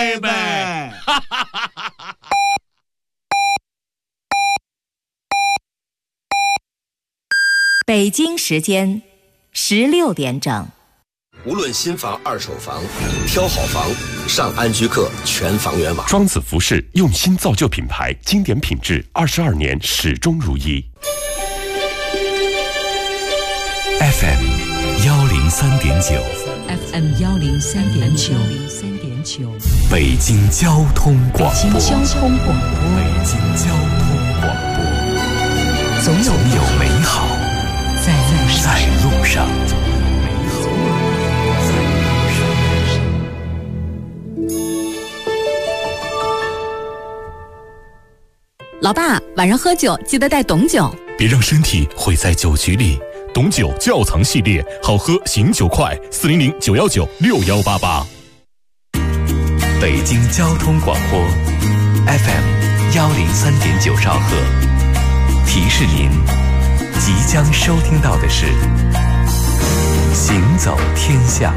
baby。 北京时间16点整。 无论新房、二手房，挑好房，上安居客全房源网。 双子服饰用心造就品牌，经典品质，22年始终如一。 FM 103.9 FM 103.9 北京交通广播。 北京交通广播。 北京交通广播。总有美好在路上。 老爸，晚上喝酒记得带董酒， 别让身体毁在酒局里。董酒窖藏系列，好喝醒酒快，400-919-6188。北京交通广播 FM 103.9兆赫，提示您即将收听到的是行走天下。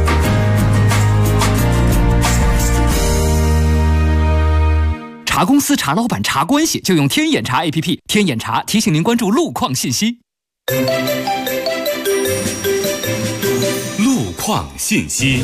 查公司、查老板、查关系，就用天眼查 APP。天眼查提醒您关注路况信息。 路况信息。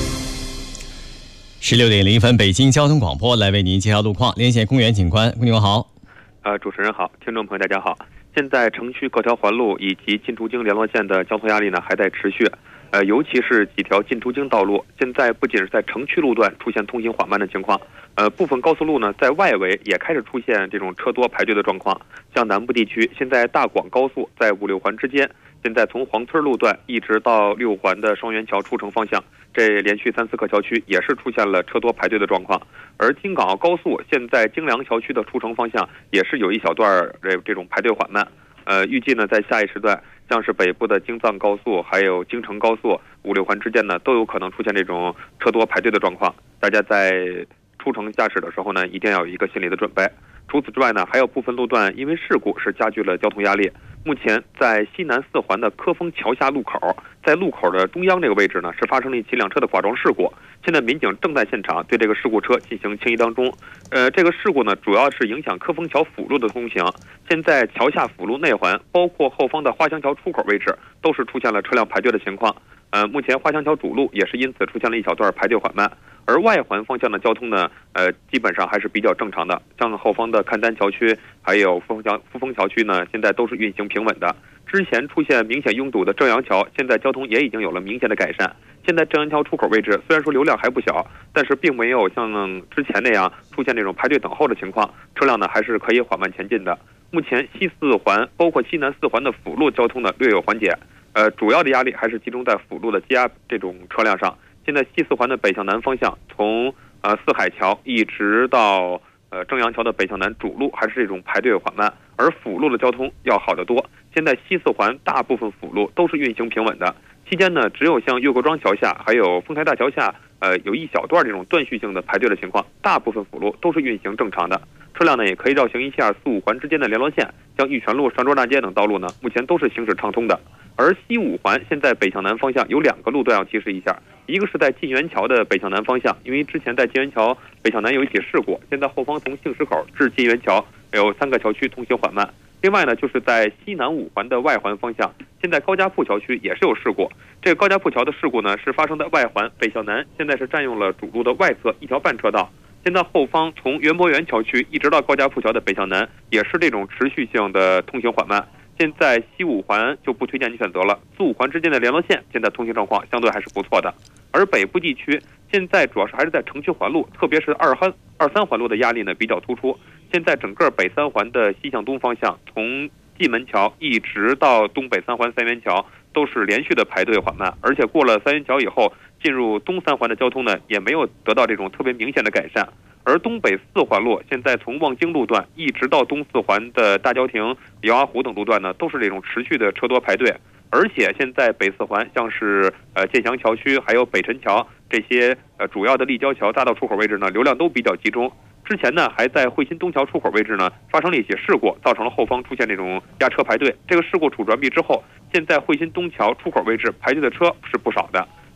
16点0分，北京交通广播来为您介绍路况。连线公园警官，公牛好。 主持人好，听众朋友大家好。现在城区各条环路以及进出京联络线的交通压力呢还在持续。尤其是几条进出京道路，现在不仅是在城区路段出现通行缓慢的情况，部分高速路呢在外围也开始出现这种车多排队的状况。像南部地区，现在大广高速在5、6环之间，现在从黄村路段一直到6环的双元桥出城方向，这连续3、4个桥区也是出现了车多排队的状况。而京港澳高速现在京良桥区的出城方向也是有一小段这种排队缓慢。预计呢在下一时段，像是北部的京藏高速还有京承高速5、6环之间呢都有可能出现这种车多排队的状况，大家在出城驾驶的时候呢一定要有一个心理的准备。除此之外呢，还有部分路段因为事故是加剧了交通压力。目前在西南4环的科丰桥下路口，在路口的中央这个位置呢是发生了一起两车的剐撞事故，现在民警正在现场对这个事故车进行清理当中。这个事故呢主要是影响科丰桥辅路的通行，现在桥下辅路内环包括后方的花乡桥出口位置都是出现了车辆排队的情况。目前花乡桥主路也是因此出现了一小段排队缓慢，而外环方向的交通呢基本上还是比较正常的，像后方的赣丹桥区还有富丰桥区呢现在都是运行平稳的。之前出现明显拥堵的正阳桥，现在交通也已经有了明显的改善。现在正阳桥出口位置虽然说流量还不小，但是并没有像之前那样出现这种排队等候的情况，车辆呢还是可以缓慢前进的。目前西4环包括西南4环的辅路交通呢略有缓解，主要的压力还是集中在辅路的积压这种车辆上。现在西4环的北向南方向，从四海桥一直到正阳桥的北向南主路还是这种排队缓慢，而辅路的交通要好得多。现在西4环大部分辅路都是运行平稳的，期间呢只有像岳国庄桥下还有丰台大桥下有一小段这种断续性的排队的情况，大部分辅路都是运行正常的。车辆呢也可以绕行一下4、5环之间的联络线，像玉泉路、上卓大街等道路呢目前都是行驶畅通的。而西5环现在北向南方向有2个路段要提示一下，一个是在晋源桥的北向南方向，因为之前在晋源桥北向南有一起事故，现在后方从杏石口至晋源桥有3个桥区通行缓慢。另外呢，就是在西南5环的外环方向，现在高家铺桥区也是有事故。这个高家铺桥的事故呢是发生在外环北向南，现在是占用了主路的外侧1条半车道。现在后方从园博园桥区一直到高家铺桥的北向南也是这种持续性的通行缓慢。现在西5环就不推荐你选择了，4、5环之间的联络线现在通行状况相对还是不错的。而北部地区现在主要是还是在城区环路，特别是2、3环路的压力呢比较突出。现在整个北3环的西向东方向，从蓟门桥一直到东北3环3元桥都是连续的排队缓慢，而且过了3元桥以后，进入东3环的交通呢也没有得到这种特别明显的改善。而东北4环路现在从望京路段一直到东4环的大郊亭、姚阿湖等路段呢都是这种持续的车多排队，而且现在北4环像是建祥桥区还有北辰桥这些主要的立交桥大道出口位置呢流量都比较集中。之前呢还在汇鑫东桥出口位置呢发生了一起事故，造成了后方出现这种压车排队。这个事故处转避之后，现在汇鑫东桥出口位置排队的车是不少的。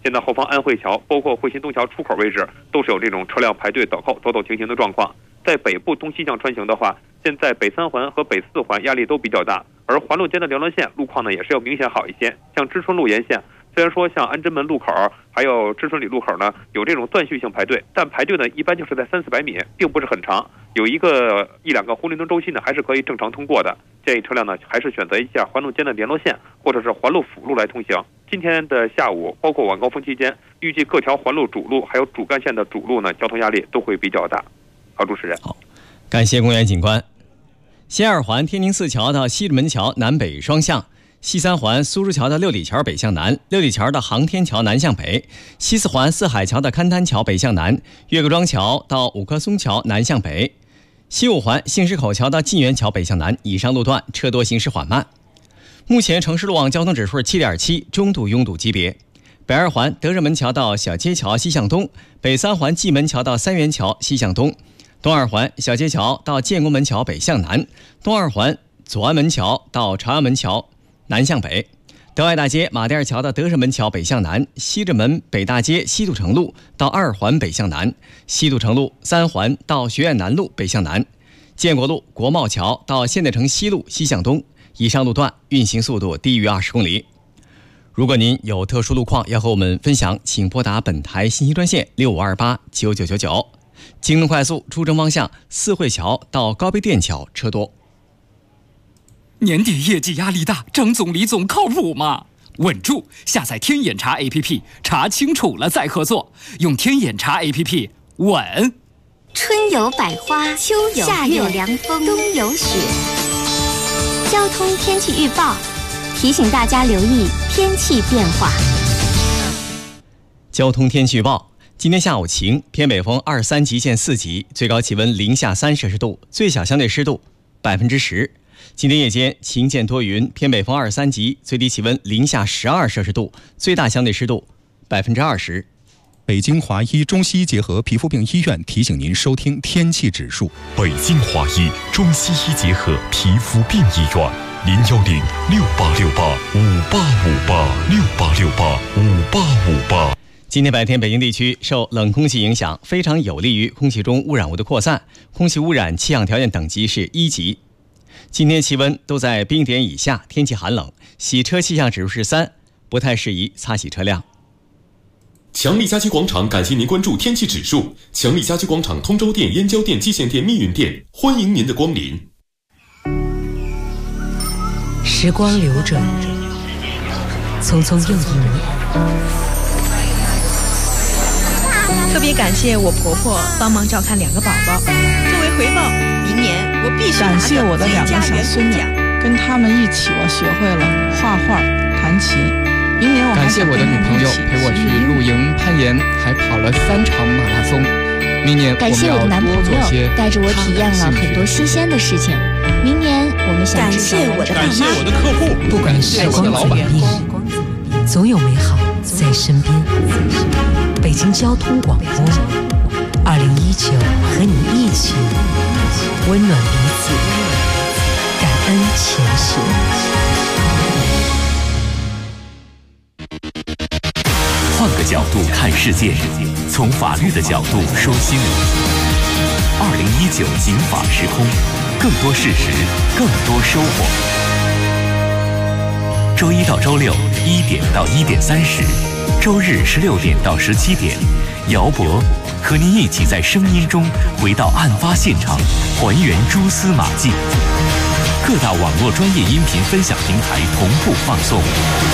现在后方安慧桥，包括汇鑫东桥出口位置，都是有这种车辆排队等候、走走停停的状况。在北部东西向穿行的话，现在北3环和北4环压力都比较大，而环路间的联络线路况呢也是要明显好一些。像知春路沿线，虽然说像安贞门路口还有知春里路口呢有这种断续性排队，但排队呢一般就是在300-400米，并不是很长，有1-2个红绿灯周期呢还是可以正常通过的。建议车辆呢还是选择一下环路间的联络线或者是环路辅路来通行。今天的下午包括晚高峰期间，预计各条环路主路还有主干线的主路呢交通压力都会比较大。好，主持人。 好，感谢公园警官。西2环天宁寺桥到西直门桥南北双向，西3环苏州桥的六里桥北向南，六里桥的航天桥南向北，西4环四海桥的勘滩桥北向南，岳各庄桥到五棵松桥南向北，西5环杏石口桥到晋源桥北向南，以上路段车多行驶缓慢。目前城市路网交通指数是 7.7， 中度拥堵级别。北2环德胜门桥到小街桥西向东，北3环蓟门桥到三元桥西向东，东2环小街桥到建功门桥北向南，东2环左安门桥到朝阳门桥南向北，德外大街马甸桥到德胜门桥北向南，西直门北大街西渡城路到2环北向南，西渡城路3环到学院南路北向南，建国路国贸桥到现代城西路西向东，以上路段运行速度低于20公里。如果您有特殊路况要和我们分享，请拨打本台信息专线65289999。京东快速出征方向四惠桥到高碑店桥车多。 年底业绩压力大，张总李总靠谱吗？稳住！下载天眼查 APP， 查清楚了再合作。用天眼查 APP， 稳。 春有百花，秋有夏有凉风，冬有雪。交通天气预报提醒大家留意天气变化。 交通天气预报：今天下午晴，偏北风23级见4级，最高气温零下3摄氏度，最小相对湿度10%。今天夜间晴见多云，偏北风23级，最低气温零下12摄氏度，最大相对湿度20%。 北京华医中西医结合皮肤病医院提醒您收听天气指数。 北京华医中西医结合皮肤病医院，010-6868-5858，6868-5858。 今天白天，北京地区受冷空气影响，非常有利于空气中污染物的扩散，空气污染气象条件等级是1级。今天气温都在冰点以下，天气寒冷，洗车气象指数是3，不太适宜擦洗车辆。 强力家居广场感谢您关注天气指数。强力家居广场通州店、燕郊店、蓟县店、密云店，欢迎您的光临。 时光流转，匆匆又一年。 特别感谢我婆婆帮忙照看2个宝宝，作为回报，明年我必须感谢我的2个小孙女，跟他们一起，我学会了画画、弹琴。明年我感谢我的女朋友陪我去露营、攀岩，还跑了3场马拉松。明年感谢我的男朋友带着我体验了很多新鲜的事情。明年我们想感谢我的爸妈， 感谢我的客户， 不管时光怎么变，总有美好在身边。北京交通广播，2019和你一起温暖彼此，感恩前行。 换个角度看世界，从法律的角度说新闻。2019警法时空，更多事实，更多收获。周1到周61点到1点30，周日16点到17点，姚博和您一起在声音中回到案发现场，还原蛛丝马迹。各大网络专业音频分享平台同步放送。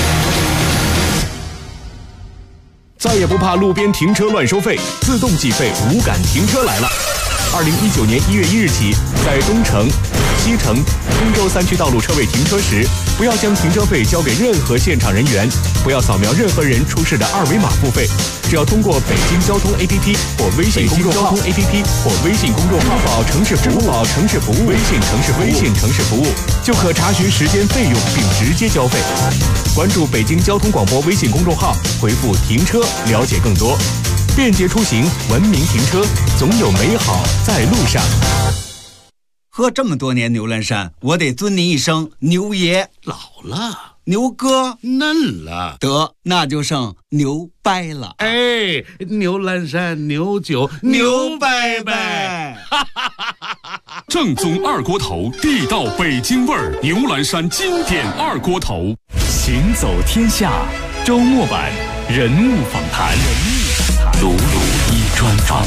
再也不怕路边停车乱收费，自动计费无感停车来了。2019年1月1日起，在东城、西城、通州3区道路车位停车时，不要将停车费交给任何现场人员，不要扫描任何人出示的2维码付费，只要通过北京交通 APP 或微信公众号、支付宝城市服务、微信城市服务，就可查询时间费用并直接交费。关注北京交通广播微信公众号，回复“停车”了解更多。便捷出行，文明停车，总有美好在路上。 喝这么多年牛栏山，我得尊您一声牛爷。 老了， 牛哥嫩了， 得那就剩牛掰了。 哎，牛栏山牛酒牛掰掰。 正宗二锅头，地道北京味儿，牛栏山经典二锅头。 行走天下周末版人物访谈，鲁鲁一专访。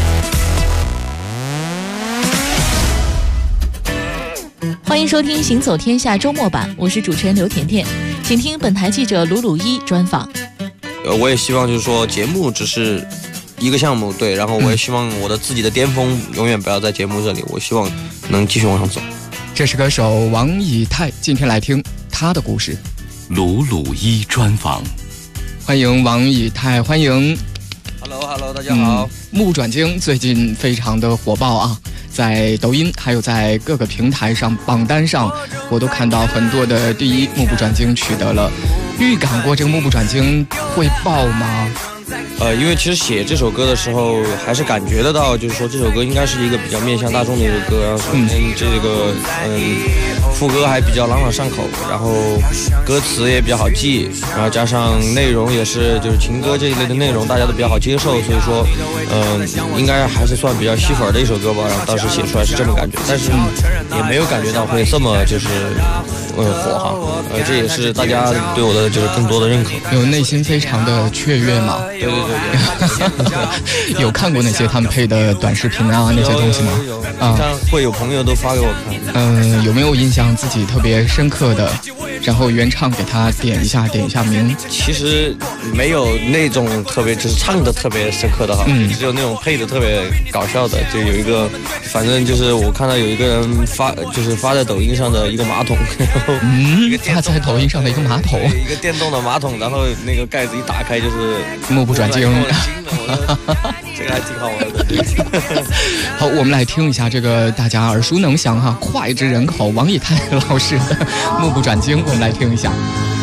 欢迎收听《行走天下》周末版，我是主持人刘甜甜，请听本台记者鲁鲁一专访。 我也希望就是说，节目只是一个项目，对，然后我也希望我的自己的巅峰永远不要在节目这里，我希望能继续往上走。 这是歌手王以太，今天来听他的故事。 鲁鲁一专访， 欢迎王以太，欢迎。 Hello， 大家好。 目不转睛最近非常的火爆啊。在抖音还有在各个平台上榜单上，我都看到很多的第一，目不转睛取得了。预感过这个目不转睛会爆吗？ 因为其实写这首歌的时候，还是感觉得到，就是说这首歌应该是一个比较面向大众的一个歌。然后这个副歌还比较朗朗上口，然后歌词也比较好记，然后加上内容也是就是情歌这一类的内容，大家都比较好接受，所以说应该还是算比较吸粉的一首歌吧。然后当时写出来是这么感觉，但是也没有感觉到会这么就是火哈。这也是大家对我的就是更多的认可。 有内心非常的雀跃吗？ 对。 有看过那些他们配的短视频啊那些东西吗？ 啊，会有朋友都发给我看。 有没有印象自己特别深刻的？然后原唱给他点一下名。 其实没有那种特别就是唱的特别深刻的哈，只有那种配的特别搞笑的。就有一个，反正就是我看到有一个人发在抖音上的一个马桶， 发在抖音上的一个马桶， 一个电动的马桶，然后那个盖子一打开就是目不转睛。 这个还挺好玩的。 好，我们来听一下这个大家耳熟能详哈，脍炙人口王以太老师的《目不转睛》，我们来听一下。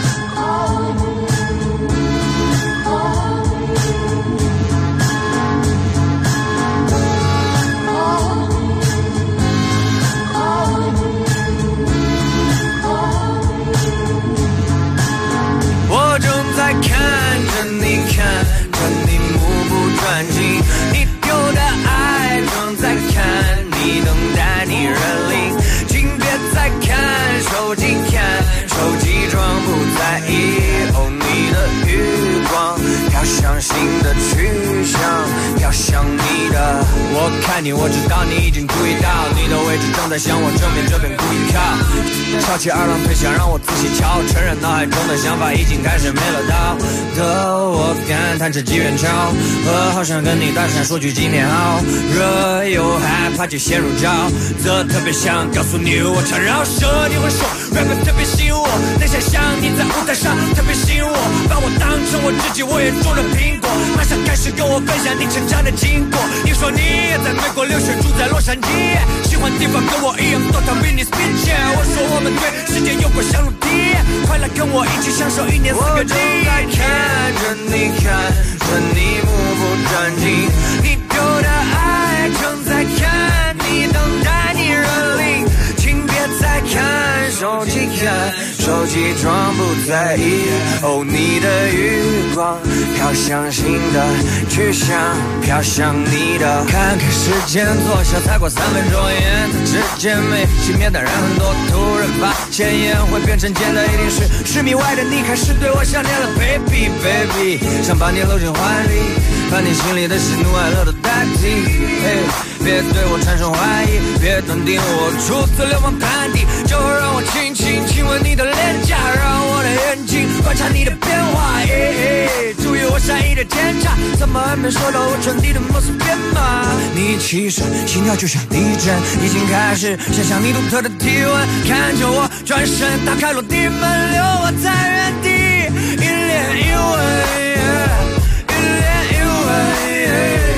我正在看着你，看着你目不转睛，你丢的爱正在看你，等待你认领，请别再看手机，看手机装不在意。哦，你的余光飘向新的去向，飘向你的。我看你，我知道你已经注意到，你的位置正在向我正面这边故意靠。翘起二郎腿，想让我仔细瞧，承认脑海中的想法已经开始没了道的。我感叹着机缘巧合，好想跟你搭讪说句今天好热，又害怕就陷入沼泽，特别想告诉你我常饶舌，你会说 rap 特别吸引我，能想象你在舞台上特别吸引我，把我当成我自己我眼中的苹果，马上开始跟我分享你成长的经过。你说你也在美国留学，住在洛杉矶，喜欢地方跟我一样多趟 Venice Beach， 我说我们对世界有过相如敌，快来跟我一起享受1年4个季。我正在看着你，看着你目不转睛，你丢的爱正在看你，等待你认领，请别再看手机，看手机装不在意。哦，你的余光飘向新的去向，飘向你的。看看时间，坐下才过3分钟，烟的之间没熄灭的人很多，突然发现烟会变成尖的，一定是10米外的你开始对我想念了 ，baby baby， 想把你搂进怀里，把你心里的喜怒哀乐都代替。别对我产生怀疑，别断定我出自流氓团体，就让我轻轻亲吻你的脸颊，让我的眼睛观察你的变化。注意我善意的检查，怎么还没说到我传递的某丝编码？你起身，心跳就像地震，已经开始想象你独特的体温，看着我转身，打开落地门，留我在原地，一脸一吻，一脸一吻。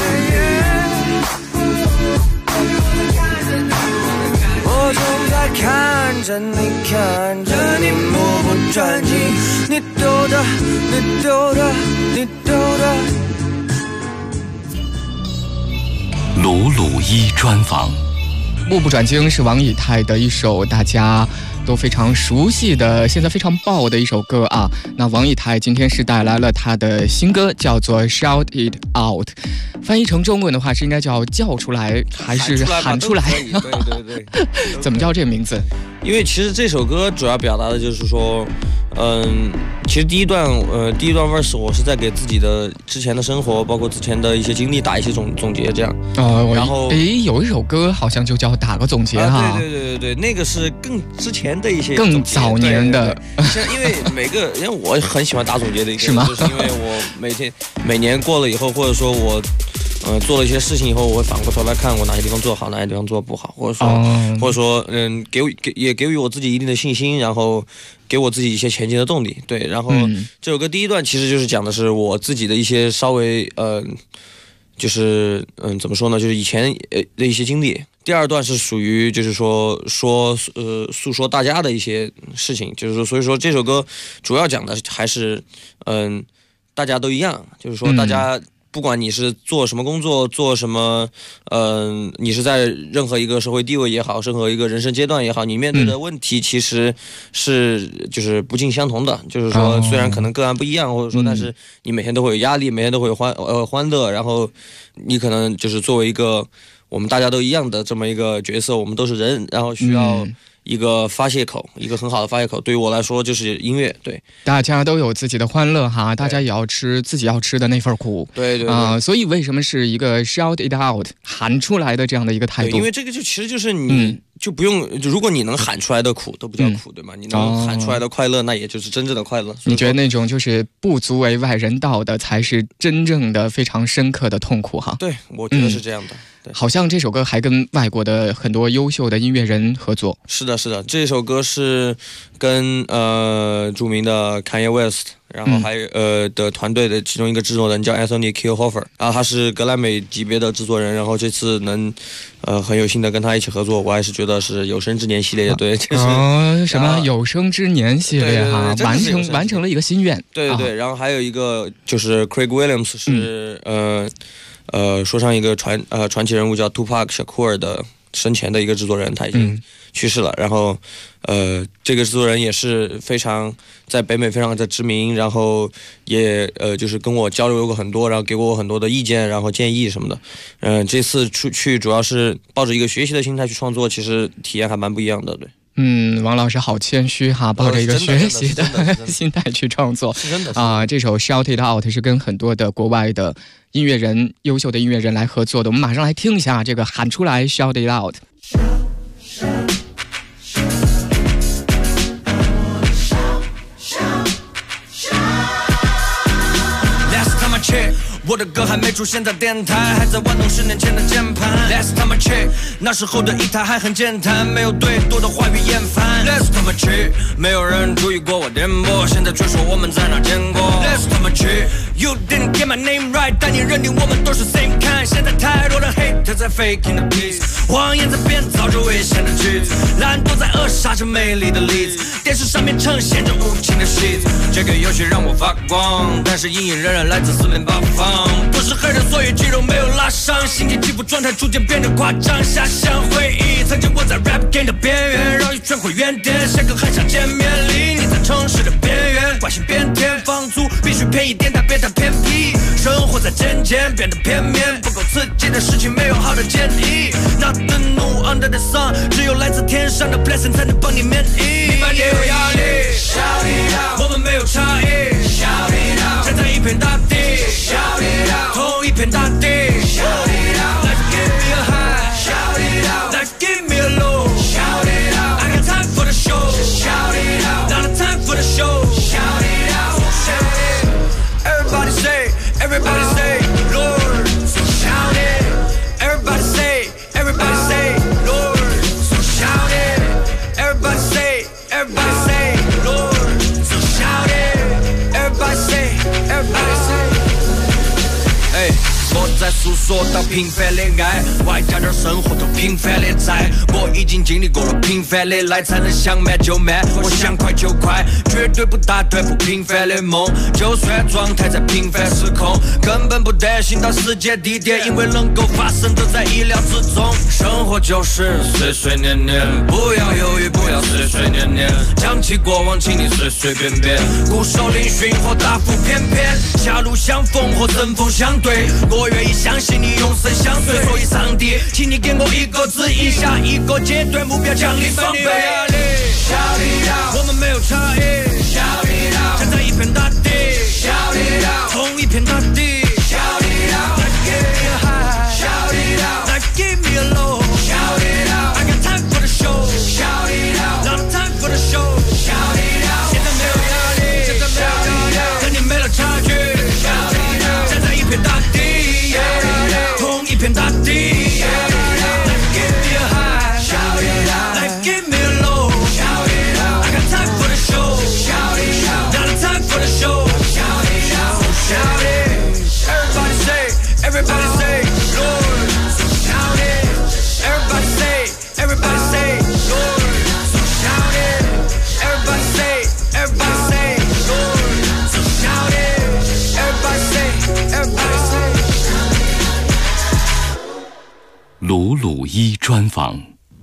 我正在看着你，看着你目不转睛，你丢的，你丢的，你丢的。 鲁鲁一专访， 目不转睛是王以太的一首大家都非常熟悉的，现在非常爆的一首歌啊。那王以太今天是带来了他的新歌，叫做 Shout It Out， 翻译成中文的话是应该叫叫出来还是喊出来？ 对， 怎么叫这个名字？ 因为其实这首歌主要表达的就是说，其实第一段 verse 我是在给自己的之前的生活，包括之前的一些经历打一些总结，这样。然后有一首歌好像就叫打个总结哈。 对，那个是更之前的一些更早年的。 对，因为因为我很喜欢打总结的一个， 是吗？ 就是因为我每年过了以后，或者说我做了一些事情以后，我会反过头来看我哪些地方做好，哪些地方做不好，或者说给予我自己一定的信心，然后给我自己一些前进的动力。对，然后这首歌第一段其实就是讲的是我自己的一些稍微就是怎么说呢，就是以前的一些经历。第二段是属于就是说诉说大家的一些事情，就是说所以说这首歌主要讲的还是大家都一样，就是说大家不管你是做什么工作，做什么你是在任何一个社会地位也好，任何一个人生阶段也好，你面对的问题其实是就是不尽相同的，就是说虽然可能个案不一样，或者说但是你每天都会有压力，每天都会有欢乐，然后你可能就是作为一个我们大家都一样的这么一个角色，我们都是人，然后需要一个发泄口，一个很好的发泄口。对于我来说就是音乐。对， 大家都有自己的欢乐哈，大家也要吃自己要吃的那份苦。 对所以为什么是一个 shout it out 喊出来的这样的一个态度？ 因为这个其实就是你就不用，如果你能喊出来的苦都不叫苦，对吗？你能喊出来的快乐，那也就是真正的快乐。 你觉得那种就是不足为外人道的，才是真正的非常深刻的痛苦哈？ 对，我觉得是这样的。 好像这首歌还跟外国的很多优秀的音乐人合作。 是的，这首歌是跟著名的 Kanye West， 然后还有的团队的其中一个制作人叫 Anthony Kielhofer， 然后他是格莱美级别的制作人，然后这次能很有幸的跟他一起合作，我还是觉得是有生之年系列，对，就是什么有生之年系列哈，完成了一个心愿。 对，然后还有一个就是 Craig Williams 是说上一个传奇人物叫 Tupac Shakur 的生前的一个制作人，他已经去世了。然后这个制作人也是非常在北美非常的知名，然后也就是跟我交流过很多，然后给我很多的意见，然后建议什么的。这次出去主要是抱着一个学习的心态去创作，其实体验还蛮不一样的。对。 王老师好谦虚哈，抱着一个学习的心态去创作。 是真的。 这首 Shout It Out 是跟很多的国外的音乐人，优秀的音乐人来合作的。我们马上来听一下这个喊出来 Shout It Out。 我的歌还没出现在电台，还在玩弄10年前的键盘。Last time I check， 那时候的一台还很健谈，没有对多的话语厌烦。Last time I check， 没有人注意过我颠簸，现在却说我们在哪见过。Last time I check，You didn't get my name right， 但你认定我们都是 same kind。现在太多的 hate 在 faking the peace， 谎言在编造着危险的句子，懒惰在扼杀着美丽的例子，电视上面呈现着无情的戏子。这个游戏让我发光，但是阴影仍然来自四面八方。不是黑人，所以肌肉没有拉伤，心情起伏状态逐渐变得夸张。遐想回忆，曾经我在 rap game 的边缘，绕一圈回原点，下课还想见面，离你在城市的边缘，关心变天，房租必须便宜点，但别太偏僻，生活在渐渐变得片面，不够刺激的事情没有好的建议。Nothing new under the sun， 只有来自天上的 blessing 才能帮你免疫。你把你有压力 ，Shout it out， 我们没有差异 ，Shout it out， 站在一片大地 ，Shout it out， 同一片大地 ，Shout it out，Let's give me a high，Shout it out，Let's give me a low，Shout it out，I got time for the show，Shout it out，Not a time for the show，Shout it out，Shout it，Everybody say，Everybody say，Lord，so shout it，Everybody say，Everybody say，Lord，so shout it，Everybody say，Everybody say。 说到平凡的爱，外加点生活都平凡的债。我已经经历过了平凡的来，才能想慢就慢，我想快就快，绝对不打断不平凡的梦。就算状态在平凡时空，根本不担心到时间地点，因为能够发生都在意料之中。生活就是岁岁年年，不要犹豫，不要岁岁年年。讲起过往，请你随随便便，固守嶙峋或大腹便便，狭路相逢或针锋相对，我愿意相信你永生相随。所以上帝，请你给我一个指引，下一个阶段目标奖励双倍。Shout it out， 我们没有差异。Shout it out， 站在一片大地。Shout it out， 同一片大地。Shout it out， Let's give me a high。Shout it out， Let's give me a low。Shout it out， I got time for the show。Shout it out， lot of time for the show。Shout it out， 现在没有压力，现在没有压力，跟你没了差距。Shout it out， 站在一片大地，同一片大地。Let's give me a high。Shout it out， Let's give me a low。Shout it out， I got time for the show。Shout it out， lot of time for the show。Shout it out， shout it。Everybody say， everybody say， Lord。So shout it。Everybody say， everybody say， Lord。So shout it。Everybody say， everybody say， Lord。So shout it。Everybody say， everybody say。 鲁鲁一专访。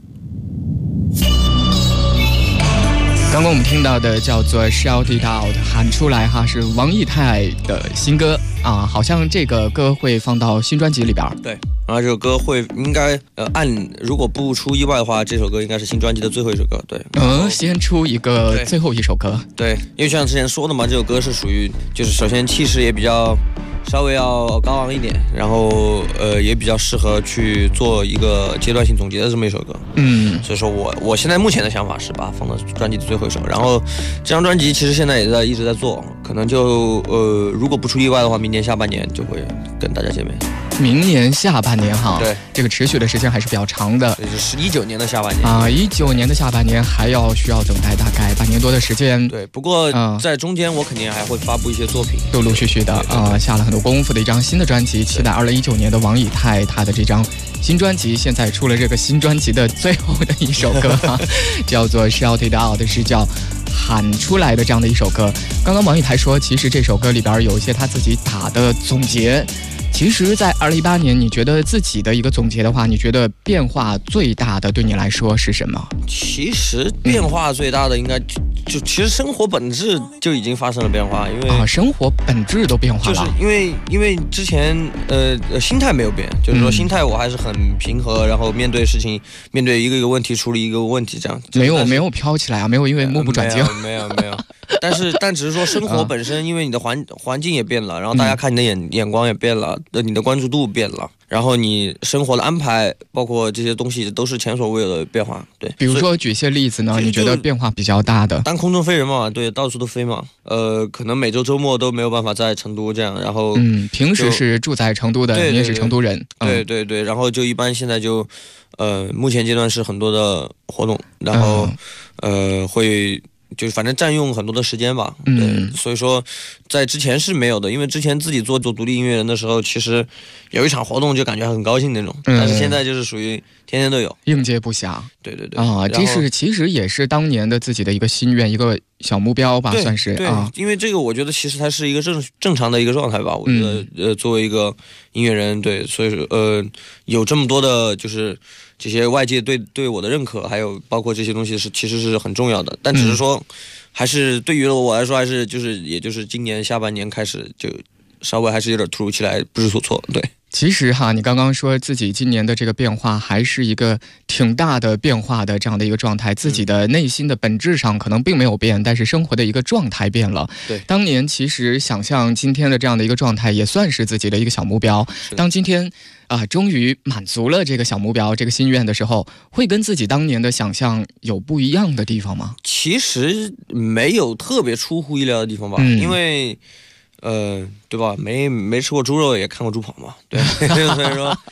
刚刚我们听到的叫做 Shout It Out， 喊出来哈，是王以太的新歌啊，好像这个歌会放到新专辑里边。 对，然后这首歌会应该如果不出意外的话，这首歌应该是新专辑的最后一首歌。对， 先出一个最后一首歌。 对，因为像之前说的嘛，这首歌是属于就是首先气势也比较稍微要高昂一点，然后也比较适合去做一个阶段性总结的这么一首歌。所以说我现在目前的想法是把它放到专辑的最后一首。然后这张专辑其实现在也一直在做，可能就如果不出意外的话，明年下半年就会跟大家见面。 明年下半年哈， 对， 这个持续的时间还是比较长的， 就是19年的下半年啊，19年的下半年还需要等待大概半年多的时间。 对，不过在中间我肯定还会发布一些作品， 陆陆续续的下了很多功夫的一张新的专辑，期待2019年的王以太他的这张新专辑。现在出了这个新专辑的最后的一首歌叫做 Shout It Out， 是叫喊出来的这样的一首歌。刚刚王以太说，其实这首歌里边有一些他自己打的总结。其实在2018年，你觉得自己的一个总结的话，你觉得变化最大的对你来说是什么？ 其实变化最大的应该就其实生活本质就已经发生了变化，因为生活本质都变化了， 就是因为之前心态没有变，就是说心态我还是很平和，然后面对事情，面对一个问题处理一个问题这样。 没有飘起来啊，没有因为目不转睛， 没有。但只是说生活本身，因为你的环境也变了，然后大家看你的眼光也变了，你的关注度变了，然后你生活的安排，包括这些东西都是前所未有的变化。对， 比如说举些例子呢，你觉得变化比较大的？ 当空中飞人嘛，对，到处都飞嘛。可能每周末都没有办法在成都这样，然后平时是住在成都的，你也是成都人。 对，然后就一般现在就目前阶段是很多的活动，然后会。就反正占用很多的时间吧，对，所以说在之前是没有的，因为之前自己做独立音乐人的时候，其实有一场活动就感觉很高兴那种，但是现在就是属于天天都有， 应接不暇。 对啊，这是其实也是当年的自己的一个心愿，一个小目标吧，算是啊。 因为这个我觉得其实它是一个正常的一个状态吧，我觉得作为一个音乐人，对，所以说有这么多的就是这些外界对我的认可，还有包括这些东西其实是很重要的，但只是说还是对于我来说，还是也就是今年下半年开始就稍微还是有点突如其来，不知所措。对， 其实哈，你刚刚说自己今年的这个变化还是一个挺大的变化的这样的一个状态，自己的内心的本质上可能并没有变，但是生活的一个状态变了。 对， 当年其实想象今天的这样的一个状态，也算是自己的一个小目标。当今天终于满足了这个小目标，这个心愿的时候，会跟自己当年的想象有不一样的地方吗？ 其实没有特别出乎意料的地方吧，因为对吧？没吃过猪肉，也看过猪跑嘛，对，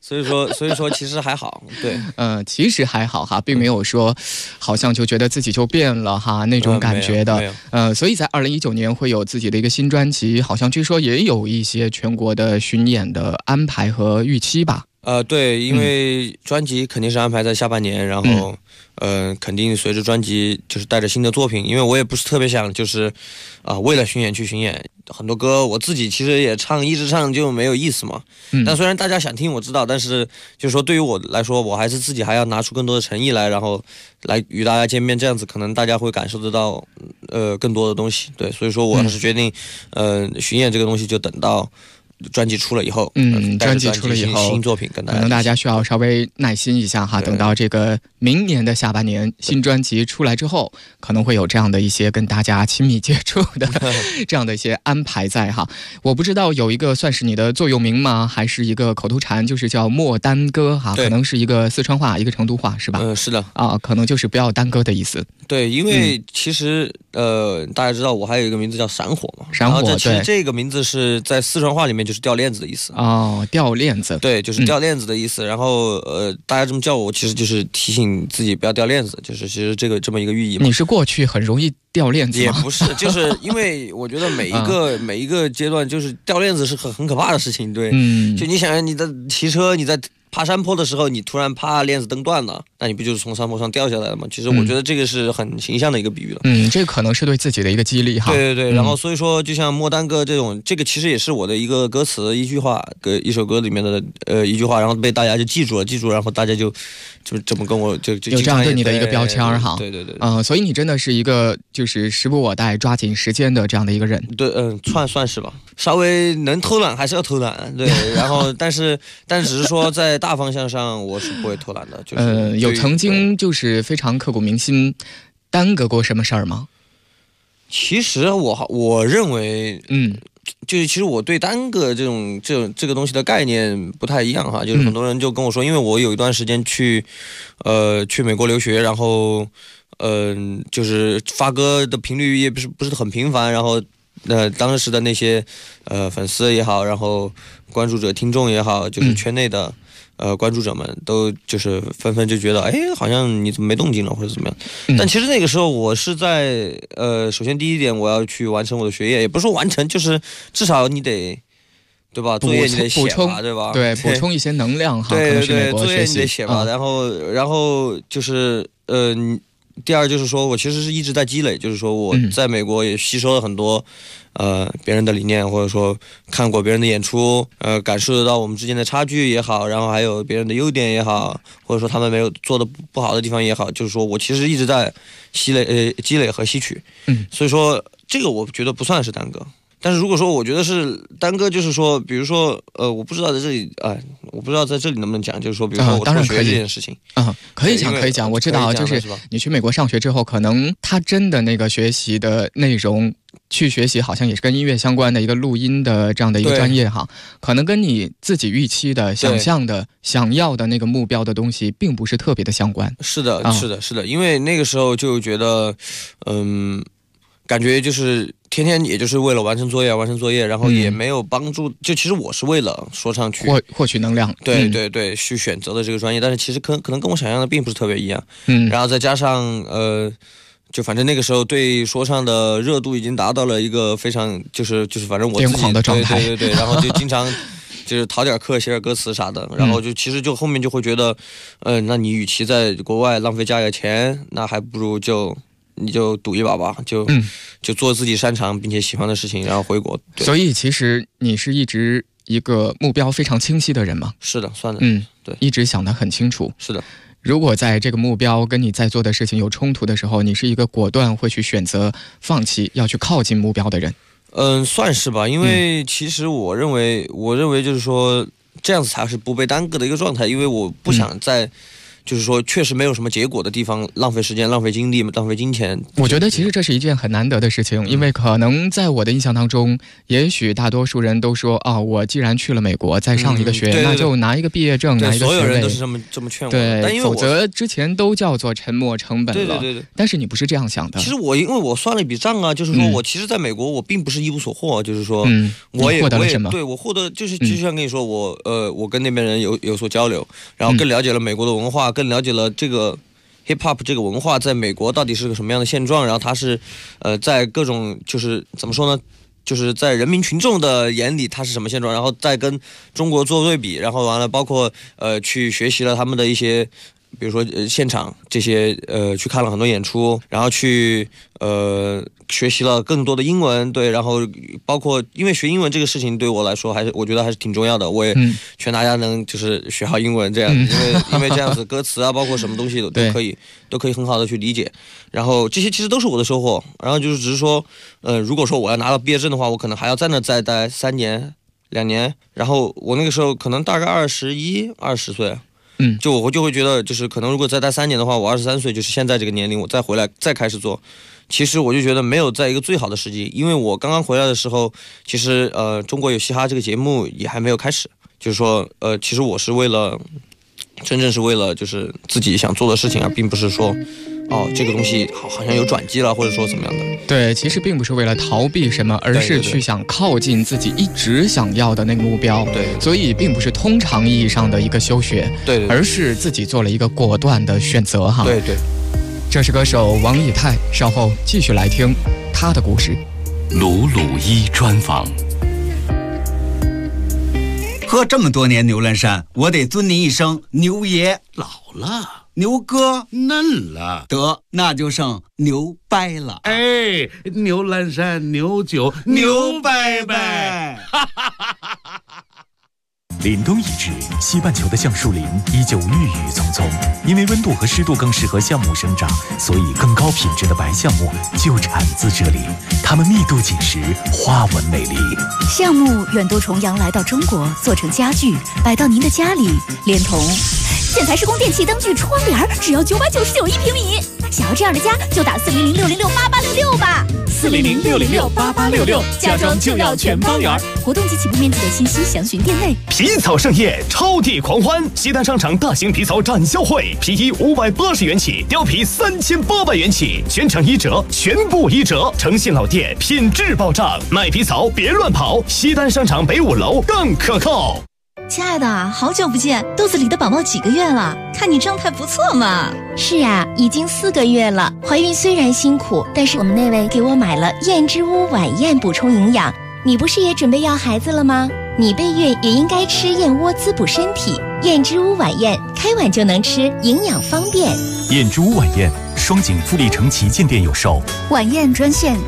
所以说其实还好，对， 其实还好哈，并没有说好像就觉得自己就变了哈那种感觉的，所以在2019年会有自己的一个新专辑，好像据说也有一些全国的巡演的安排和预期吧。 对，因为专辑肯定是安排在下半年，然后肯定随着专辑就是带着新的作品，因为我也不是特别想就是为了巡演去巡演，很多歌我自己其实也唱，一直唱就没有意思嘛。但虽然大家想听我知道，但是就是说对于我来说，我还是自己还要拿出更多的诚意来，然后来与大家见面，这样子可能大家会感受得到更多的东西。对，所以说我还是决定巡演这个东西就等到专辑出了以后， 专辑出了以后， 新作品跟大家， 可能大家需要稍微耐心一下哈，等到这个明年的下半年新专辑出来之后，可能会有这样的一些跟大家亲密接触的这样的一些安排在哈。我不知道有一个算是你的座右铭吗？还是一个口头禅，就是叫莫耽搁哈，可能是一个四川话，一个成都话是吧？ 是的可能就是不要耽搁的意思。 对，因为其实大家知道我还有一个名字叫闪火嘛， 闪火， 其实这个名字是在四川话里面就是掉链子的意思。 掉链子， 对，就是掉链子的意思。然后大家这么叫我，其实就是提醒自己不要掉链子，就是其实这么一个寓意嘛。 你是过去很容易掉链子吗？ 也不是，就是因为我觉得每一个阶段，就是掉链子是很可怕的事情。对，就你想你的骑车，你在爬山坡的时候，你突然啪链子蹬断了，那你不就是从山坡上掉下来了吗？其实我觉得这个是很形象的一个比喻了。 这个可能是对自己的一个激励哈。 对，然后所以说就像莫耽搁这种，这个其实也是我的一个歌词一句话，一首歌里面的一句话，然后被大家就记住，然后大家就这么跟我就有这样对你的一个标签哈。 对， 所以你真的是一个就是时不我待、抓紧时间的这样的一个人。 对，算是吧，稍微能偷懒还是要偷懒，对，然后但只是说在大方向上我是不会偷懒的。就是有曾经就是非常刻骨铭心耽搁过什么事儿吗？ 其实我认为就是其实我对耽搁这个东西的概念不太一样哈，就是很多人就跟我说，因为我有一段时间去美国留学，然后就是发歌的频率也不是很频繁，然后当时的那些粉丝也好，然后关注者听众也好，就是圈内的关注者们都就是纷纷就觉得，好像你怎么没动静了或者怎么样。但其实那个时候我是在首先第一点我要去完成我的学业，也不是说完成，就是至少你得对吧，作业你得写吧，对吧？ 对，补充一些能量哈。 对，作业你得写吧，然后就是第二就是说我其实是一直在积累，就是说我在美国也吸收了很多别人的理念，或者说看过别人的演出，感受得到我们之间的差距也好，然后还有别人的优点也好，或者说他们没有做的不好的地方也好，就是说我其实一直在积累和吸取。所以说这个我觉得不算是耽搁。但是如果说我觉得是耽搁，就是说比如说我不知道在这里我不知道在这里能不能讲，就是说比如说我辍学这件事情。 可以讲，我知道，就是你去美国上学之后，可能他真的那个学习的内容去学习好像也是跟音乐相关的一个录音的这样的一个专业哈，可能跟你自己预期的想象的想要的那个目标的东西并不是特别的相关。 是的，因为那个时候就觉得感觉就是天天也就是为了完成作业，然后也没有帮助，就其实我是为了说唱去获取能量， 对，去选择的这个专业，但是其实可能跟我想象的并不是特别一样。然后再加上就反正那个时候对说唱的热度已经达到了一个非常就是反正我自己癫狂的状态， 对，然后就经常就是逃点课写点歌词啥的，然后就其实就后面就会觉得那你与其在国外浪费家里的钱，那还不如你就赌一把吧，就做自己擅长并且喜欢的事情，然后回国。 所以其实你是一直一个目标非常清晰的人吗？ 是的，算的。对， 一直想得很清楚。 是的。 如果在这个目标跟你在做的事情有冲突的时候，你是一个果断会去选择放弃要去靠近目标的人？ 算是吧，因为其实我认为就是说这样子才是不被耽搁的一个状态，因为我不想再就是说确实没有什么结果的地方浪费时间、浪费精力、浪费金钱。 我觉得其实这是一件很难得的事情，因为可能在我的印象当中，也许大多数人都说啊，我既然去了美国再上一个学，那就拿一个毕业证，拿一个学位。 所有人都是这么劝我。 对， 但因为否则之前都叫做沉没成本了。 对。 但是你不是这样想的。 其实因为我算了一笔账啊，就是说我其实在美国我并不是一无所获，就是说我也获得了什么？ 对，我获得就像跟你说，我跟那边人有所交流，然后更了解了美国的文化，更了解了这个 hip hop 这个文化在美国到底是个什么样的现状，然后它是在各种就是怎么说呢？就是在人民群众的眼里它是什么现状，然后再跟中国做对比，然后完了包括去学习了他们的一些，比如说现场这些去看了很多演出，然后去学习了更多的英文，对，然后包括因为学英文这个事情对我来说我觉得还是挺重要的，我也劝大家能就是学好英文这样，因为这样子歌词啊，包括什么东西都可以很好的去理解，然后这些其实都是我的收获，然后就是只是说如果说我要拿到毕业证的话，我可能还要在那再待3年2年，然后我那个时候可能大概21、20岁。我就会觉得，就是可能如果再待3年的话，我23岁，就是现在这个年龄，我再回来再开始做，其实我就觉得没有在一个最好的时机，因为我刚刚回来的时候，其实中国有嘻哈这个节目也还没有开始，就是说其实我是真正是为了就是自己想做的事情，而并不是说这个东西好像有转机了，或者说怎么样的。 对，其实并不是为了逃避什么，而是去想靠近自己一直想要的那个目标。 对， 所以并不是通常意义上的一个休学， 对， 而是自己做了一个果断的选择哈。 对。 这是歌手王以太，稍后继续来听他的故事。 鲁鲁一专访。 喝这么多年牛栏山，我得尊您一声牛爷。 老了， 牛哥嫩了， 得那就剩牛掰了。 哎，牛栏山牛酒牛掰掰。 凛冬已至，西半球的橡树林依旧郁郁葱葱。因为温度和湿度更适合橡木生长，所以更高品质的白橡木就产自这里。它们密度紧实，花纹美丽。 橡木远渡重洋来到中国，做成家具，摆到您的家里，连同建材施工电器、灯具、窗帘，只要999一平米。想要这样的家，就打400-606-8866吧。 400-606-8866，家装就要全包圆。 活动及起步面积的信息详询店内。 皮草盛宴，超地狂欢！西单商场大型皮草展销会，皮衣580元起，貂皮3800元起，全场1折，全部1折。诚信老店，品质保障，卖皮草别乱跑。西单商场北5楼更可靠。 亲爱的，好久不见，肚子里的宝宝几个月了？看你状态不错嘛。 是啊，已经4个月了。怀孕虽然辛苦，但是我们那位给我买了燕之屋晚宴补充营养。你不是也准备要孩子了吗？你备孕也应该吃燕窝滋补身体。燕之屋晚宴，开碗就能吃，营养方便。 燕之屋晚宴，双井富力城旗舰店有售。 晚宴专线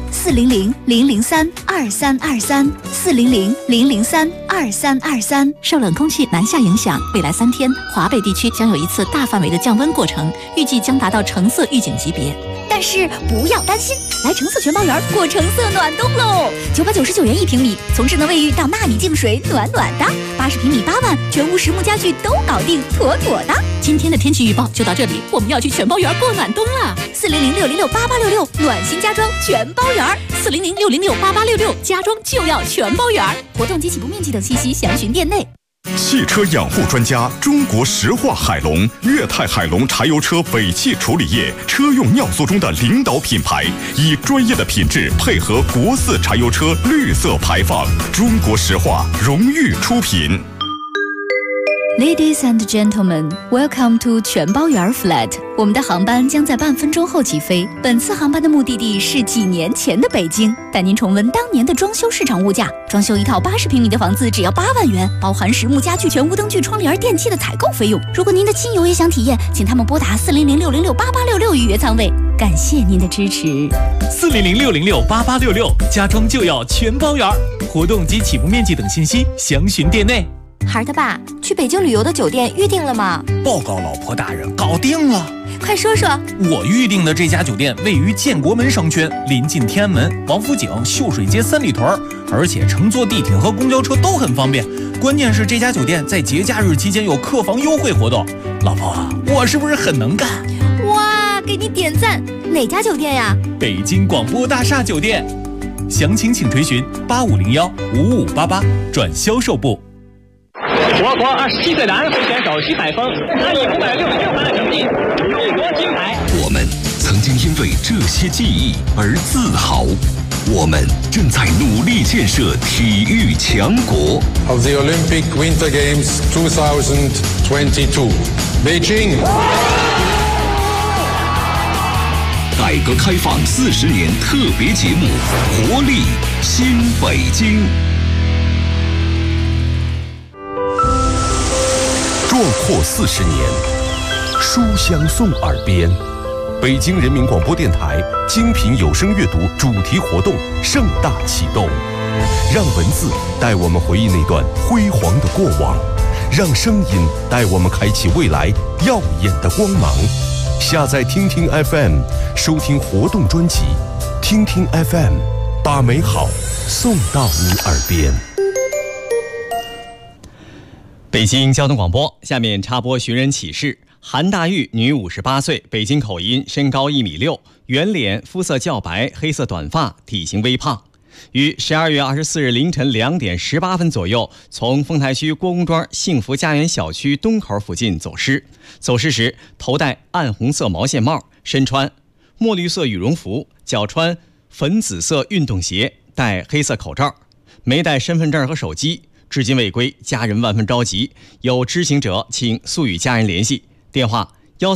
400-003-2323，400-003-2323。受冷空气南下影响，未来3天，华北地区将有一次大范围的降温过程，预计将达到橙色预警级别。但是不要担心，来橙色全包园过橙色暖冬喽！999元一平米，从智能卫浴到纳米净水，暖暖的。80平米8万，全屋实木家具都搞定，妥妥的。今天的天气预报就到这里，我们要去全包园过暖冬了。400-606-8866，暖心家装全包园。400-606-8866，家装就要全包园。活动及起步面积等信息详询店内。 汽车养护专家，中国石化海龙、粤泰海龙柴油车尾气处理液车用尿素中的领导品牌，以专业的品质配合国4柴油车绿色排放，中国石化荣誉出品。 Ladies and gentlemen, welcome to 全包园 flat。我们的航班将在半分钟后起飞。本次航班的目的地是几年前的北京，带您重温当年的装修市场物价。装修一套80平米的房子只要8万元，包含实木家具、全屋灯具、窗帘、电器的采购费用。如果您的亲友也想体验，请他们拨打400-606-8866预约舱位。感谢您的支持。 400-606-8866，家装就要全包园。活动及起步面积等信息详询店内。 孩儿他爸，去北京旅游的酒店预定了吗？ 报告老婆大人，搞定了。 快说说。 我预定的这家酒店位于建国门商圈，临近天安门、王府井、秀水街3里屯，而且乘坐地铁和公交车都很方便。 关键是这家酒店在节假日期间有客房优惠活动。老婆啊，我是不是很能干？ 哇，给你点赞！哪家酒店呀？ 北京广播大厦酒店。详情请垂询8501-5588转销售部。 我国27岁男会选手徐海峰按以566分的成绩荣夺金牌。 我们曾经因为这些记忆而自豪，我们正在努力建设体育强国。 Of the Olympic Winter Games 2022, Beijing。 改革开放40年特别节目，活力新北京。 壮阔40年，书香送耳边。北京人民广播电台精品有声阅读主题活动盛大启动，让文字带我们回忆那段辉煌的过往，让声音带我们开启未来耀眼的光芒。下载听听 FM， 收听活动专辑，听听 FM， 把美好送到你耳边。 北京交通广播，下面插播寻人启事。韩大玉，女58岁，北京口音，身高1.6米，圆脸，肤色较白，黑色短发，体型微胖。于12月24日凌晨2点18分左右，从丰台区郭公庄幸福家园小区东口附近走失。走失时，头戴暗红色毛线帽，身穿墨绿色羽绒服，脚穿粉紫色运动鞋，戴黑色口罩，没带身份证和手机。至今未归，家人万分着急，有知情者请速与家人联系。电话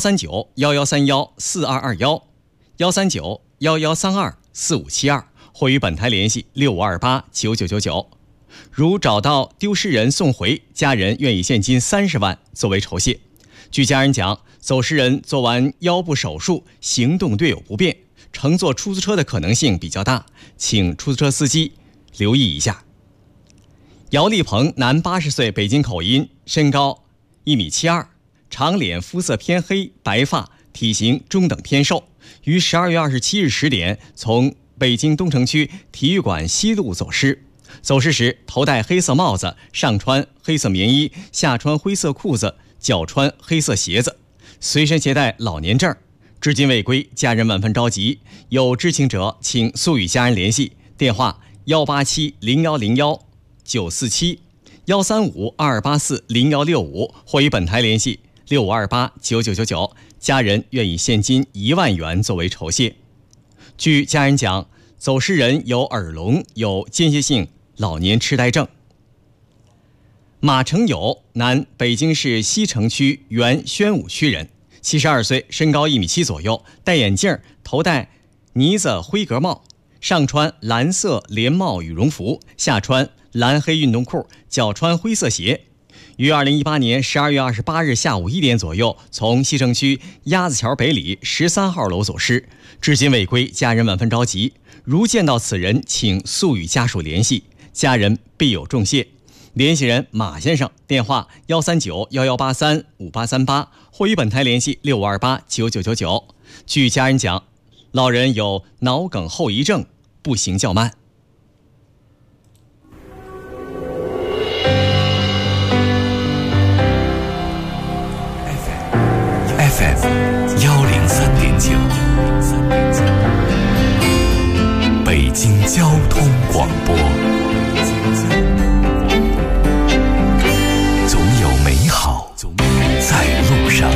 139-1131-4221，139-1132-4572，或与本台联系6528-9999。如找到丢失人送回，家人愿以现金30万作为酬谢。据家人讲，走失人做完腰部手术，行动略有不便，乘坐出租车的可能性比较大，请出租车司机留意一下。姚立鹏，男80岁，北京口音，身高1.72米，长脸，肤色偏黑，白发，体型中等偏瘦。于12月27日10点从北京东城区体育馆西路走失。走失时头戴黑色帽子，上穿黑色棉衣，下穿灰色裤子，脚穿黑色鞋子，随身携带老年证。至今未归，家人万分着急，有知情者请速与家人联系。电话187-0101-947，135-2284-0165，或与本台联系6528-9999，家人愿以现金1万元作为酬谢。据家人讲，走失人有耳聋，有间歇性老年痴呆症。马成友，男，北京市西城区原宣武区人，72岁，身高1.7米左右，戴眼镜，头戴呢子灰格帽，上穿蓝色连帽羽绒服，下穿蓝黑运动裤，脚穿灰色鞋。于2018年12月28日下午1点左右，从西城区鸭子桥北里13号楼走失，至今未归，家人万分着急。如见到此人，请速与家属联系，家人必有重谢。联系人马先生，电话139-1183-5838，或与本台联系6528-9999。据家人讲，老人有脑梗后遗症，步行较慢。 FM 103.9，北京交通广播，总有美好在路上。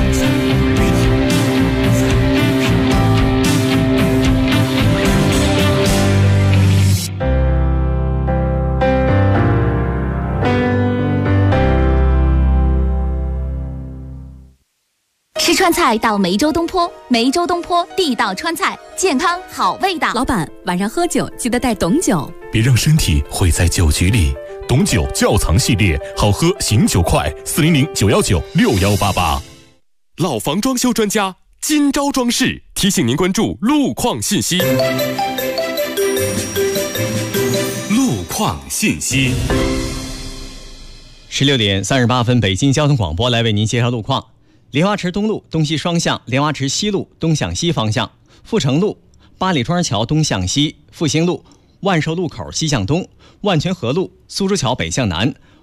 吃川菜到梅州东坡，梅州东坡地道川菜，健康好味道。老板，晚上喝酒记得带董酒， 别让身体毁在酒局里。董酒窖藏系列，好喝醒酒快，400-919-6188。 老房装修专家金招装饰提醒您关注路况信息。 路况信息。 16点38分，北京交通广播来为您介绍路况。莲花池东路东西双向，莲花池西路东向西方向，阜成路八里庄桥东向西，复兴路万寿路口西向东，万泉河路苏州桥北向南，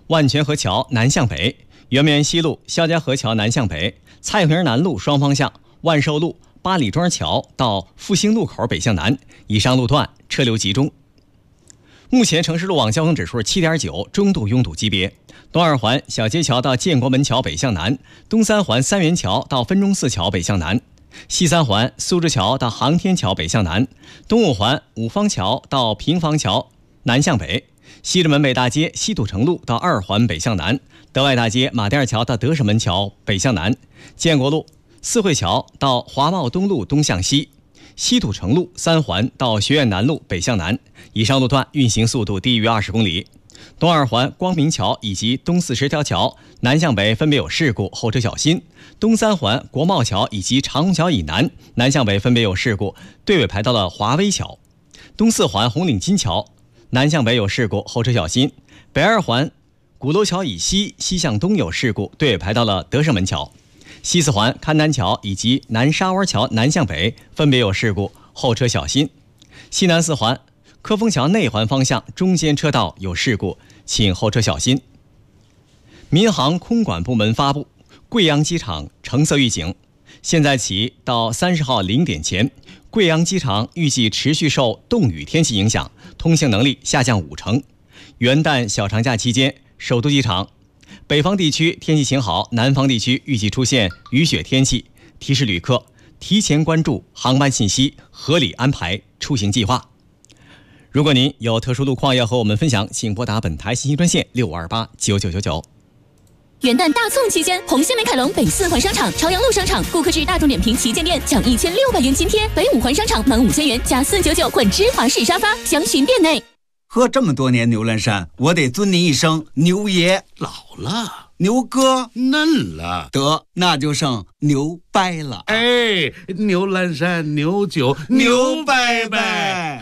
万泉河桥南向北，圆明园西路肖家河桥南向北，蔡平南路双方向，万寿路八里庄桥到复兴路口北向南，以上路段车流集中。目前城市路网交通指数 7.9， 中度拥堵级别。东二环小街桥到建国门桥北向南，东三环三元桥到分钟寺桥北向南，西三环苏州桥到航天桥北向南，东五环五方桥到平房桥南向北，西直门北大街西土城路到二环北向南，德外大街马甸二桥到德胜门桥北向南，建国路四惠桥到华贸东路东向西，西土城路三环到学院南路北向南，以上路段运行速度低于20公里。东二环光明桥以及东40条桥南向北分别有事故，后车小心。东三环国贸桥以及长虹桥以南南向北分别有事故，队尾排到了华威桥。东四环红领巾桥南向北有事故，后车小心。北二环鼓楼桥以西西向东有事故，队尾排到了德胜门桥。西四环勘南桥以及南沙湾桥南向北分别有事故，后车小心。西南四环科丰桥内环方向中间车道有事故，请后车小心。民航空管部门发布贵阳机场橙色预警，现在起到30号0点前，贵阳机场预计持续受冻雨天气影响，通行能力下降50%。元旦小长假期间，首都机场北方地区天气晴好，南方地区预计出现雨雪天气，提示旅客提前关注航班信息，合理安排出行计划。如果您有特殊路况要和我们分享，请拨打本台信息专线65289999。 元旦大促期间，红星美凯龙北4环商场、朝阳路商场顾客至大众点评旗舰店享1600元津贴，北5环商场满5000元加499混芝华士沙发，详询店内。 喝这么多年牛栏山，我得尊您一声牛爷。 老了， 牛哥嫩了， 得那就剩牛掰了。 哎，牛栏山牛酒牛掰掰。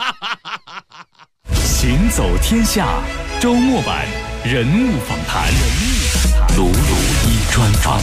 行走天下周末版人物访谈，鲁鲁一专访。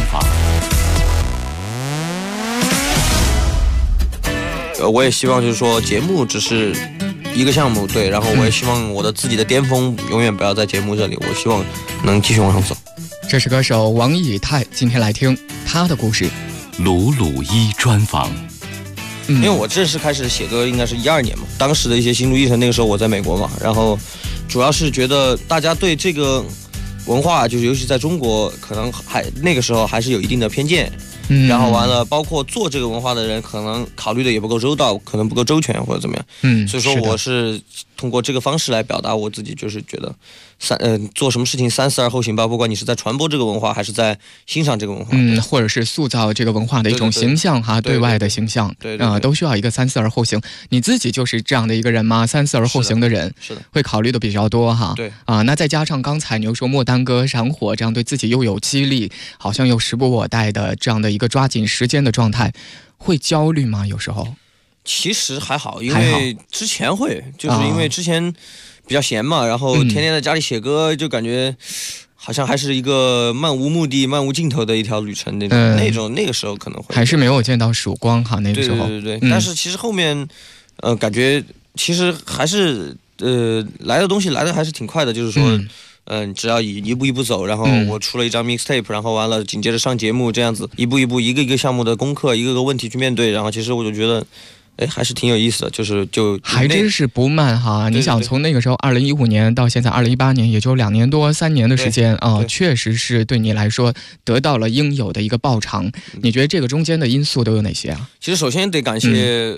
我也希望就是说节目只是一个项目，对，然后我也希望我的自己的巅峰永远不要在节目这里，我希望能继续往上走。 这是歌手王以太，今天来听他的故事。 鲁鲁一专访。 因为我正式开始写歌应该是12年嘛，当时的一些心路历程，那个时候我在美国嘛，然后主要是觉得大家对这个文化，就是尤其在中国，可能那个时候还是有一定的偏见。然后完了，包括做这个文化的人，可能考虑的也不够周到，可能不够周全或者怎么样。所以说我是通过这个方式来表达我自己，就是觉得做什么事情三思而后行吧，不管你是在传播这个文化，还是在欣赏这个文化， 或者是塑造这个文化的一种形象哈，对外的形象，都需要一个三思而后行。你自己就是这样的一个人吗？三思而后行的人， 是的， 会考虑的比较多哈。 对啊，那再加上刚才你又说莫耽搁闪火，这样对自己又有激励，好像又时不我待的这样的一个抓紧时间的状态，会焦虑吗？有时候？ 其实还好，因为之前会，就是因为之前比较闲嘛，然后天天在家里写歌，就感觉好像还是一个漫无目的、漫无尽头的一条旅程那种，那个时候可能会还是没有见到曙光哈，那个时候。 对，但是其实后面，感觉其实还是来的东西来的还是挺快的，就是说。只要一步一步走，然后我出了一张 mixtape， 然后完了紧接着上节目，这样子一步一步一个一个项目的功课，一个个问题去面对，然后其实我就觉得还是挺有意思的，就还真是不慢哈。你想从那个时候2015年到现在2018年，也就2年多3年的时间啊，确实是对你来说得到了应有的一个报偿。你觉得这个中间的因素都有哪些啊？ 其实首先得感谢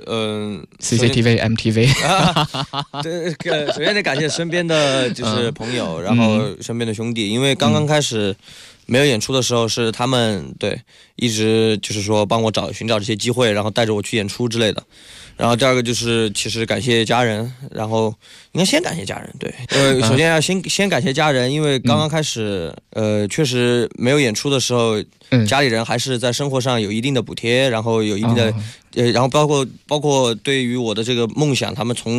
CCTV、MTV， 对，首先得感谢身边的就是朋友，然后身边的兄弟，因为刚刚开始没有演出的时候，是他们一直就是说帮我寻找这些机会，然后带着我去演出之类的。然后第二个就是其实感谢家人，然后应该先感谢家人，对，首先要先感谢家人，因为刚刚开始确实没有演出的时候，家里人还是在生活上有一定的补贴，然后有一定的然后包括对于我的这个梦想，他们从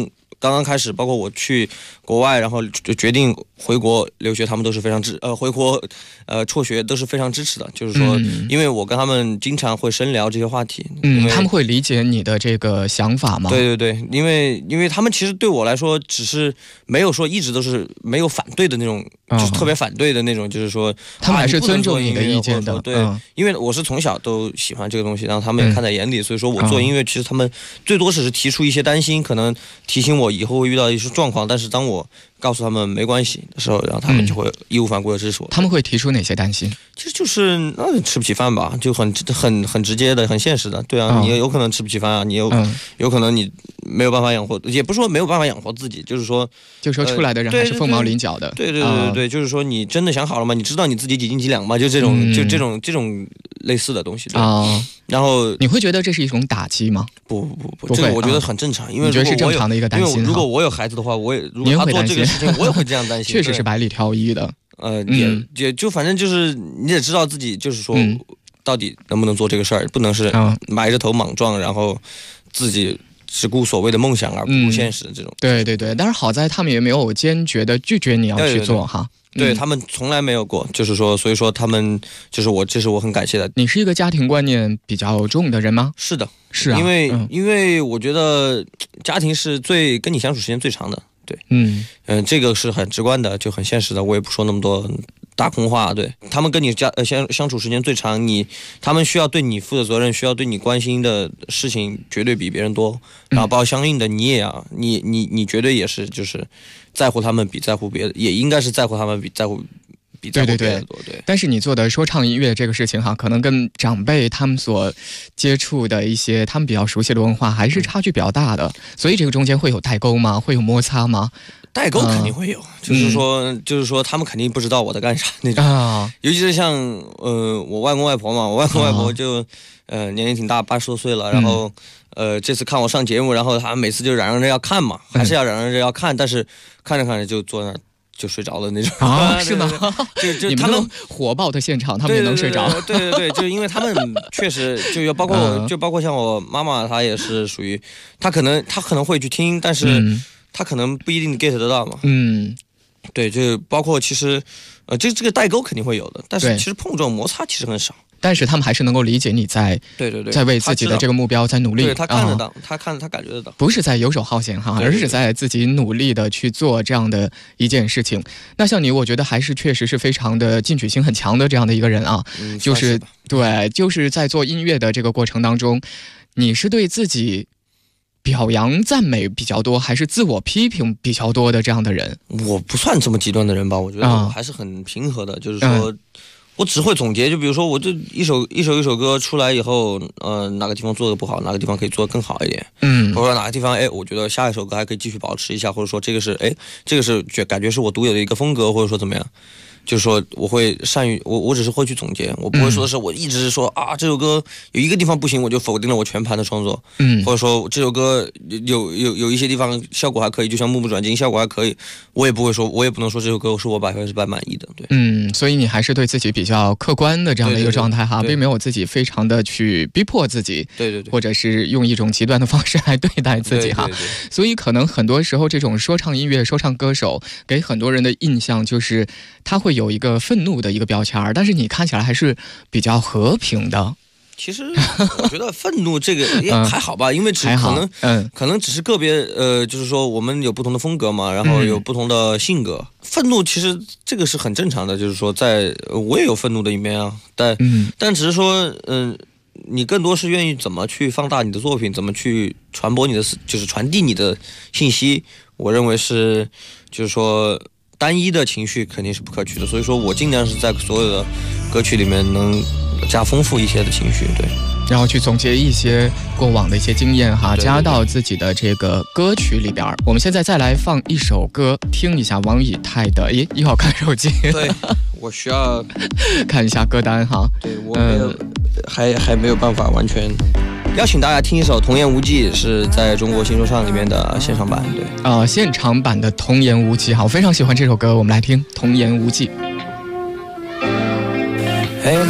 刚刚开始，包括我去国外，然后就决定回国留学，他们都是非常回国辍学都是非常支持的。就是说，因为我跟他们经常会深聊这些话题， 他们会理解你的这个想法吗？ 对对对，因为他们其实对我来说，只是没有说一直都是没有反对的那种，就是特别反对的那种，就是说他们还是尊重你的意见的。 对，因为我是从小都喜欢这个东西，然后他们也看在眼里，所以说我做音乐，其实他们最多只是提出一些担心，可能提醒我以后会遇到一些状况，但是当我告诉他们没关系的时候，然后他们就会义无反顾的支持我。 他们会提出哪些担心？ 其实就是吃不起饭吧，就很直接的，很现实的。对啊，你有可能吃不起饭啊，你有可能你没有办法养活，也不是说没有办法养活自己，就是说出来的人还是凤毛麟角的。 对，就是说你真的想好了吗？你知道你自己几斤几两吗？就这种类似的东西啊。然后你会觉得这是一种打击吗？ 不，这个我觉得很正常，因为你觉得是正常的一个担心。 因为如果我有孩子的话，如果他做这个事情，我也会这样担心。 确实是百里挑一的。 也就反正就是你得知道自己就是说到底能不能做这个事儿，不能是埋着头莽撞，然后自己只顾所谓的梦想而不顾现实这种。 对，但是好在他们也没有坚决的拒绝你要去做哈。 对，他们从来没有过，就是说，所以说他们就是这是我很感谢的。 你是一个家庭观念比较重的人吗？ 是的， 是啊， 因为我觉得家庭是跟你相处时间最长的。对，这个是很直观的，就很现实的，我也不说那么多大空话。对，他们跟你相处时间最长，他们需要对你负的责任，需要对你关心的事情绝对比别人多，然后包括相应的你绝对也是就是在乎他们比在乎别人，也应该是在乎他们比在乎别人多。对， 但是你做的说唱音乐这个事情哈，可能跟长辈他们所接触的一些他们比较熟悉的文化还是差距比较大的，所以这个中间会有代沟吗？会有摩擦吗？ 代沟肯定会有，就是说他们肯定不知道我在干啥那种尤其是像我外公外婆嘛，我外公外婆就年龄挺大，80多岁了，然后这次看我上节目，然后他们每次就嚷着要看嘛，还是要嚷着要看，但是看着看着就坐那就睡着了那种是吗？就他们火爆的现场，他们也能睡着。 对，就因为他们确实就包括像我妈妈，她也是属于她可能会去听，但是她可能不一定 get 得到嘛。对，就包括其实这个代沟肯定会有的，但是其实碰撞摩擦其实很少。 但是他们还是能够理解你在为自己的这个目标在努力。 对，他看得到，他感觉得到， 不是在游手好闲哈，而是在自己努力的去做这样的一件事情。那像你，我觉得还是确实是非常的进取心很强的这样的一个人啊，就是在做音乐的这个过程当中，你是对自己表扬赞美比较多，还是自我批评比较多的这样的人？ 我不算这么极端的人吧，我觉得我还是很平和的，就是说。我只会总结，就比如说，我这一首歌出来以后，哪个地方做的不好，哪个地方可以做得更好一点，或者说哪个地方，我觉得下一首歌还可以继续保持一下，或者说这个是感觉是我独有的一个风格，或者说怎么样。就是说我会善于我只是会去总结，我不会说的是我一直说这首歌有一个地方不行，我就否定了我全盘的创作，或者说这首歌有一些地方效果还可以，就像目不转睛效果还可以，我也不能说这首歌是我100%满意的。对， 所以你还是对自己比较客观的这样的一个状态哈，并没有自己非常的去逼迫自己， 对， 或者是用一种极端的方式来对待自己哈。所以可能很多时候这种说唱音乐、说唱歌手给很多人的印象就是他会有一个愤怒的一个标签，但是你看起来还是比较和平的。 其实我觉得愤怒这个也还好吧，因为可能只是个别就是说我们有不同的风格嘛，然后有不同的性格。愤怒其实这个是很正常的，就是说我也有愤怒的一面啊，但只是说你更多是愿意怎么去放大你的作品，怎么去传播就是传递你的信息。我认为是就是说单一的情绪肯定是不可取的，所以说我尽量是在所有的歌曲里面能加丰富一些的情绪，对， 然后去总结一些过往的一些经验哈，加到自己的这个歌曲里边。我们现在再来放一首歌，听一下王以太的。又要看手机， 对，我需要看一下歌单哈。 对，我没有还没有办法完全。邀请大家听一首《童言无忌》，是在中国新说唱里面的现场版。对， 现场版的《童言无忌》哈，我非常喜欢这首歌，我们来听《童言无忌》。 黑白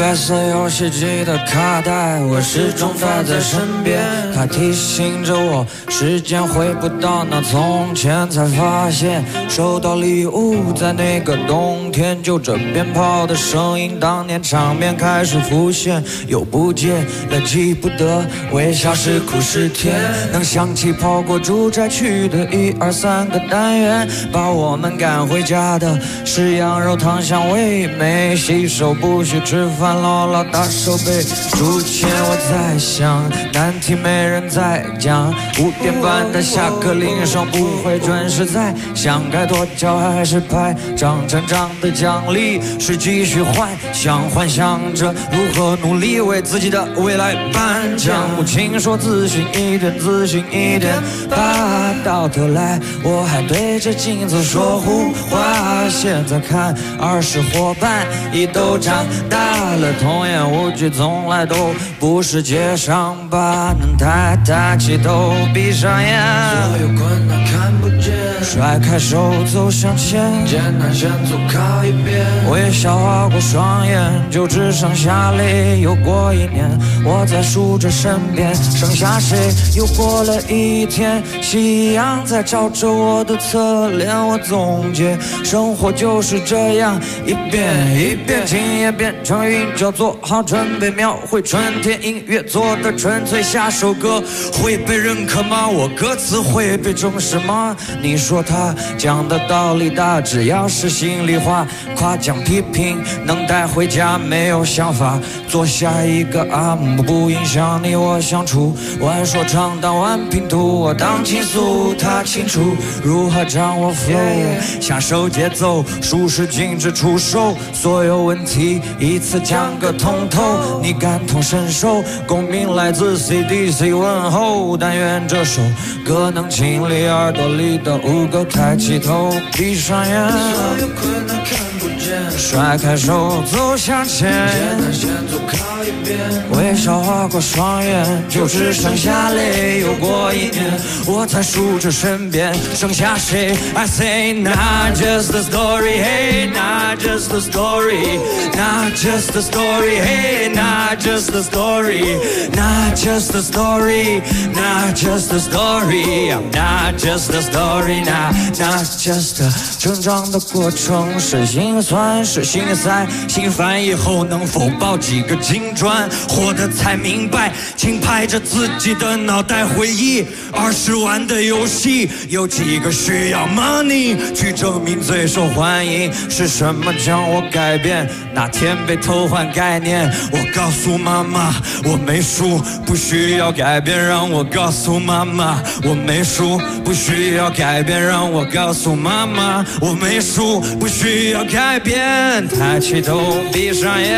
白色游戏机的卡带，我始终带在身边，它提醒着我时间回不到那从前，才发现收到礼物在那个冬天，就这鞭炮的声音，当年场面开始浮现，又不见了，记不得微笑是苦是甜，能想起跑过住宅区的1、2、3个单元，把我们赶回家的是羊肉汤香味美，洗手不许吃饭，唠唠打手背，出前我在想难题没人在讲，5点半的下课铃声不会准时在，想该跺脚还是拍掌，成长的奖励是继续幻想着如何努力为自己的未来颁奖。母亲说自信一点，自信一点吧，到头来我还对着镜子说胡话，现在看20伙伴也都长大了，童言无忌从来都不是街上吧，能抬起头闭上眼，所有困难看不见，甩开手走向前，艰难险阻靠一遍，微笑划过双眼，就只剩下泪。又过1年，我在数着身边剩下谁，又过了1天，夕阳在照着我的侧脸，我总结生活就是这样一遍一遍，今夜变成云，叫做好准备描绘春天，音乐做的纯粹，下首歌会被认可吗？我歌词会被重视吗？你说他讲的道理大，只要是心里话，夸奖批评能带回家，没有想法做下一个阿姆，不影响你我相处，玩说唱当玩拼图，我当倾诉，他清楚如何掌握 flow， 享受节奏，舒适禁止出手，所有问题一次讲个通透，你感同身受，共鸣来自 CDC 问候，但愿这首歌能清理耳朵里的污垢，抬起头闭上眼，所有困难看不见，甩开手走向前，艰难险阻靠一遍，微笑划过双眼，就只剩下泪。又过1年，我才数着身边剩下谁。 I say not just the story, hey, not just the story, not just the story, hey, not just the story, not just the story, not just the story, I'm not just the story, not just the 成长的过程是心酸是心塞，心烦以后能否报几个金砖，活得才明白，请拍着自己的脑袋回忆20万的游戏，有几个需要 money 去证明最受欢迎，是什么将我改变？那天被偷换概念，我告诉妈妈我没输，不需要改变，让我告诉妈妈我没输，不需要改变，让我告诉妈妈我没输，不需要改变，抬起头闭上眼，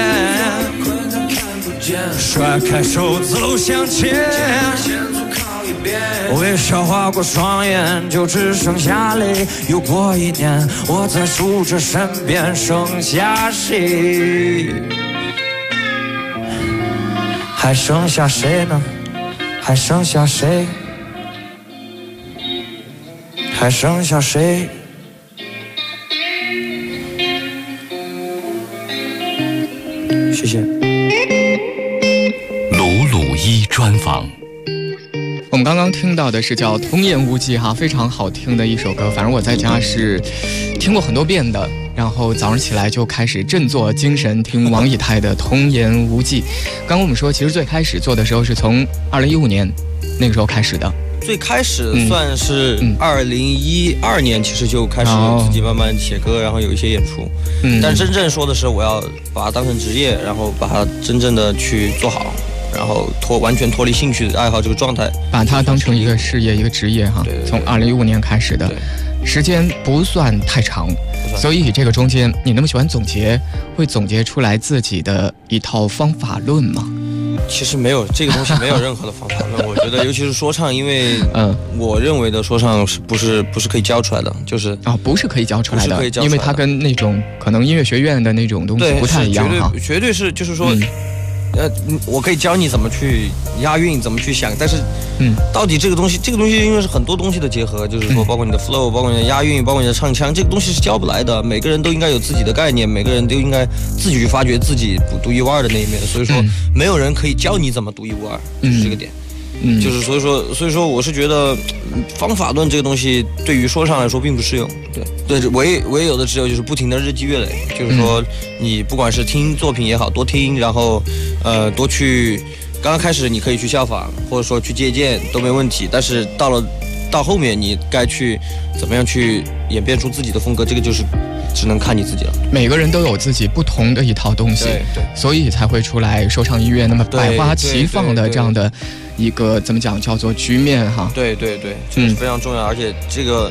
甩开手走向前，微笑划过双眼，就只剩下泪。又过1年，我在数着身边剩下谁，还剩下谁呢？还剩下谁？还剩下谁？谢谢。 鲁鲁一专访。 我们刚刚听到的是叫《童言无忌》哈，非常好听的一首歌，反正我在家是听过很多遍的。然后早上起来就开始振作精神听王以太的《童言无忌》。刚刚我们说，其实最开始做的时候是从2015年那个时候开始的。 最开始算是2012年，其实就开始自己慢慢写歌，然后有一些演出。但真正说的是，我要把它当成职业，然后把它真正的去做好。然后完全脱离兴趣爱好这个状态， 把它当成一个事业一个职业哈。从2015年开始的，时间不算太长，所以这个中间你那么喜欢总结，会总结出来自己的一套方法论吗？ 其实没有，这个东西没有任何的方法论。我觉得尤其是说唱，因为我认为的说唱不是可以教出来的，就是不是可以教出来的，因为它跟那种可能音乐学院的那种东西不太一样哈。 绝对是就是说。 我可以教你怎么去押韵，怎么去想，但是到底这个东西因为是很多东西的结合，就是说包括你的 flow， 包括你的押韵，包括你的唱腔，这个东西是教不来的。每个人都应该有自己的概念，每个人都应该自己去发掘自己独一无二的那一面。所以说，没有人可以教你怎么独一无二，就是这个点。就是所以说，我是觉得方法论这个东西对于说唱来说并不适用。对，唯有的只有就是不停的日积月累，就是说你不管是听作品也好，多听，然后多去。刚刚开始你可以去效仿，或者说去借鉴都没问题，但是到后面你该去怎么样去演变出自己的风格，这个就是只能看你自己了。 每个人都有自己不同的一套东西， 对， 所以才会出来说唱音乐那么百花齐放的这样的一个怎么讲叫做局面哈。 对，这个是非常重要，而且这个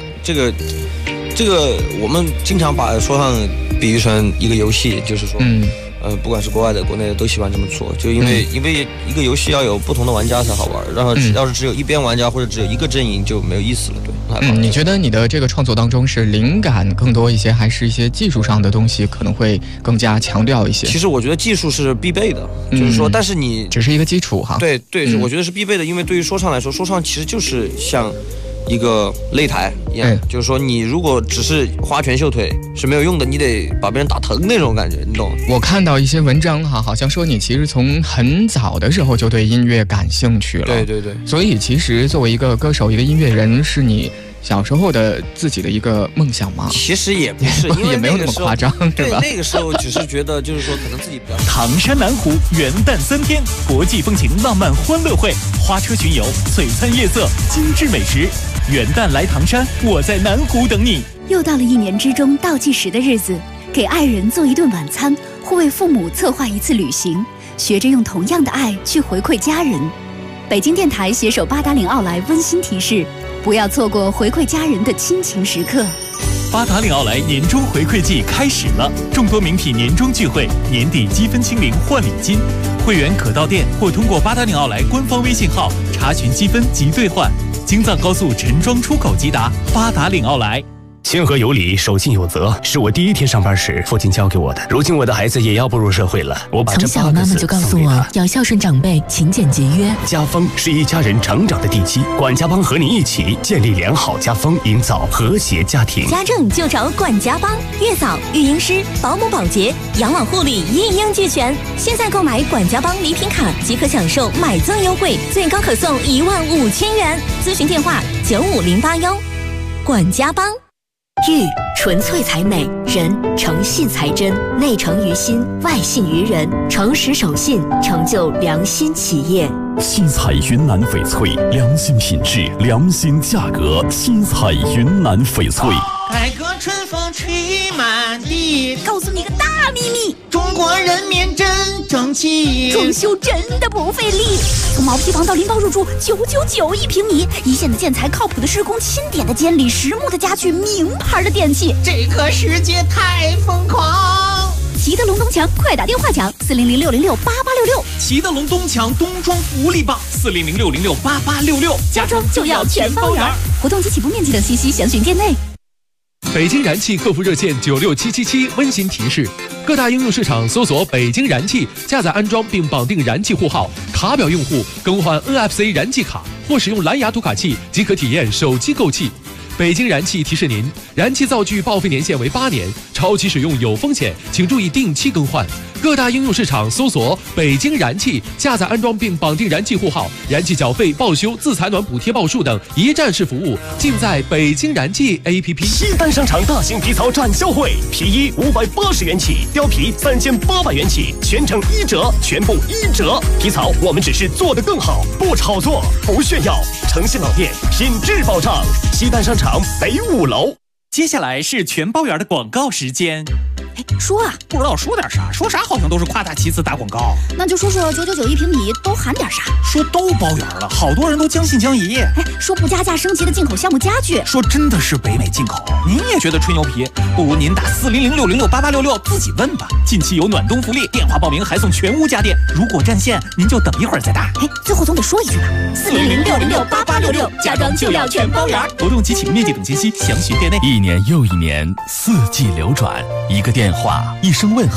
我们经常把说唱比喻成一个游戏，就是说不管是国外的国内的都喜欢这么做，就因为一个游戏要有不同的玩家才好玩，然后要是只有一边玩家或者只有一个阵营就没有意思了。对， 你觉得你的这个创作当中是灵感更多一些，还是一些技术上的东西可能会更加强调一些？ 其实我觉得技术是必备的，就是说，但是你只是一个基础哈。 对，我觉得是必备的，因为对于说唱来说，说唱其实就是像一个擂台一样，就是说你如果只是花拳绣腿是没有用的，你得把别人打疼那种感觉，你懂？ 我看到一些文章哈，好像说你其实从很早的时候就对音乐感兴趣了。 对， 所以其实作为一个歌手，一个音乐人，是你小时候的自己的一个梦想吗？ 其实也不是，因为也没有那么夸张，对吧？ 那个时候只是觉得，就是说可能自己比较。 唐山南湖元旦3天，国际风情浪漫欢乐会，花车巡游，璀璨夜色，精致美食。元旦来唐山，我在南湖等你。 又到了一年之中倒计时的日子，给爱人做一顿晚餐，或为父母策划一次旅行，学着用同样的爱去回馈家人。北京电台携手八达岭奥莱温馨提示，不要错过回馈家人的亲情时刻。 八达岭奥莱年终回馈季开始了，众多名品年终聚会，年底积分清零换礼金，会员可到店或通过八达岭奥莱官方微信号查询积分及兑换。京藏高速陈庄出口即达，八达岭奥莱。 谦和有礼，守信有责，是我第一天上班时父亲教给我的。如今我的孩子也要步入社会了，我把这8个字从小妈妈就告诉我要孝顺长辈，勤俭节约。 家风是一家人成长的地基，管家帮和你一起建立良好家风，营造和谐家庭。 家政就找管家帮，月嫂、育婴师、保姆、保洁、养老护理一应俱全。现在购买管家帮礼品卡即可享受买赠优惠，最高可送15000元。咨询电话95081。管家帮。 玉纯粹才美，人诚信才真，内诚于心，外信于人，诚实守信，成就良心企业。 新彩云南翡翠，良心品质，良心价格。新彩云南翡翠。 改革春风吹满地， 告诉你个大秘密， 中国人民真争气， 装修真的不费力。从毛坯房到拎包入住，999一平米，一线的建材，靠谱的施工，钦点的监理，实木的家具，名牌的电器。 这个世界太疯狂！ 齐德龙东墙，快打电话抢400-606-8866。 齐德龙东墙冬装福利棒，400-606-8866， 家装就要全包圆。活动及起步面积等信息详询店内。 北京燃气客服热线96777温馨提示：各大应用市场搜索北京燃气，下载安装并绑定燃气户号，卡表用户更换 NFC 燃气卡或使用蓝牙读卡器即可体验手机购气。北京燃气提示您，燃气灶具报废年限为8年，超期使用有风险，请注意定期更换。各大应用市场搜索北京燃气，下载安装并绑定燃气户号，燃气缴费、报修、自采暖补贴报数等一站式服务尽在北京燃气 APP。 西单商场大型皮草展销会，皮衣580元起，貂皮3800元起，全程1折，全部1折。皮草我们只是做得更好，不炒作，不炫耀。诚信老店，品质保障。西单商场北5楼。 接下来是全包圆的广告时间。 说啊， 不知道说点啥，说啥好像都是夸大其词打广告。 那就说999一平米都含点啥？ 说都包圆了，好多人都将信将疑。 说不加价升级的进口项目家具， 说真的是北美进口，您也觉得吹牛皮？不如您打400-606-8866自己问吧。近期有暖冬福利，电话报名还送全屋家电。如果占线，您就等一会儿再打。 最后总得说一句吧，400-606-8866，家装就要全包圆。 活动及起步面积等信息详询店内。 一年又一年，4季流转，一个电话，一声问候，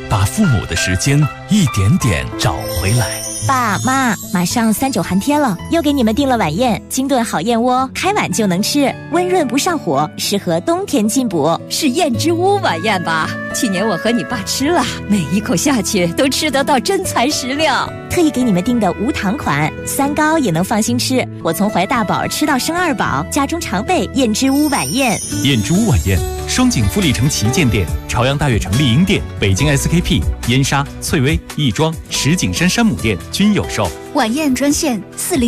把父母的时间一点点找回来。 爸妈，马上39寒天了，又给你们订了晚宴，金炖好燕窝，开碗就能吃，温润不上火，适合冬天进补。 是燕之屋晚宴吧？去年我和你爸吃了，每一口下去都吃得到真材实料。 特意给你们订的无糖款，3高也能放心吃。我从怀大宝吃到生2宝，家中常备燕之屋晚宴。 燕之屋晚宴，双井富力城旗舰店、朝阳大悦城丽婴店、北京 SKP、燕莎、翠微、亦庄、石景山山姆店均有售。 晚宴专线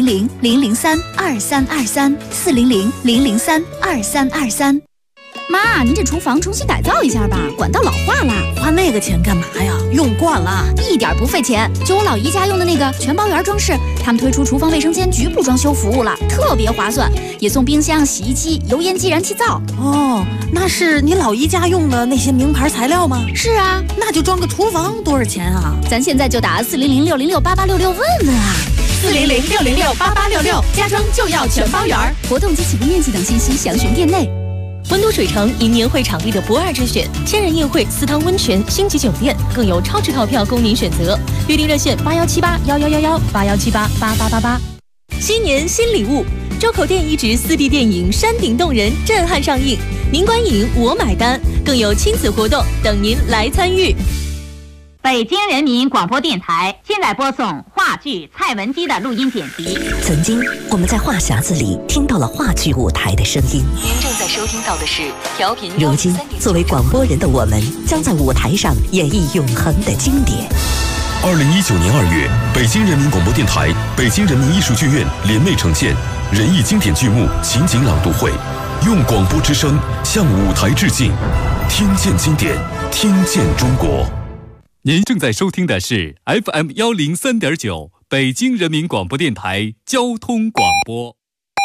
400-003-2323，400-003-2323。妈，您这厨房重新改造一下吧，管道老化了。 花那个钱干嘛呀？用惯了， 一点不费钱。就我老姨家用的那个全包圆装饰，他们推出厨房卫生间局部装修服务了，特别划算，也送冰箱、洗衣机、油烟机、燃气灶。 哦，那是你老姨家用的那些名牌材料吗？ 是啊， 那就装个厨房多少钱啊？ 咱现在就打400-606-8866问问啊。 400-606-8866，家装就要全包圆。 活动及起步面积等信息详询店内。 温都水城迎年会场地的不二之选，千人宴会、4汤温泉、星级酒店，更有超值套票供您选择。预订热线81781111，81788888。新年新礼物，周口店遗址4D 电影《山顶洞人》震撼上映，您观影我买单，更有亲子活动等您来参与。 北京人民广播电台现在播送话剧《蔡文姬》的录音剪辑。 曾经，我们在话匣子里听到了话剧舞台的声音。 您正在收听到的是调频。 如今，作为广播人的我们，将在舞台上演绎永恒的经典。 2019年2月，北京人民广播电台、北京人民艺术剧院联袂呈现人艺经典剧目情景朗读会，用广播之声向舞台致敬，听见经典，听见中国。 您正在收听的是 FM103.9 北京人民广播电台交通广播。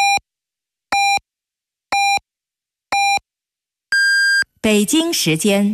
北京时间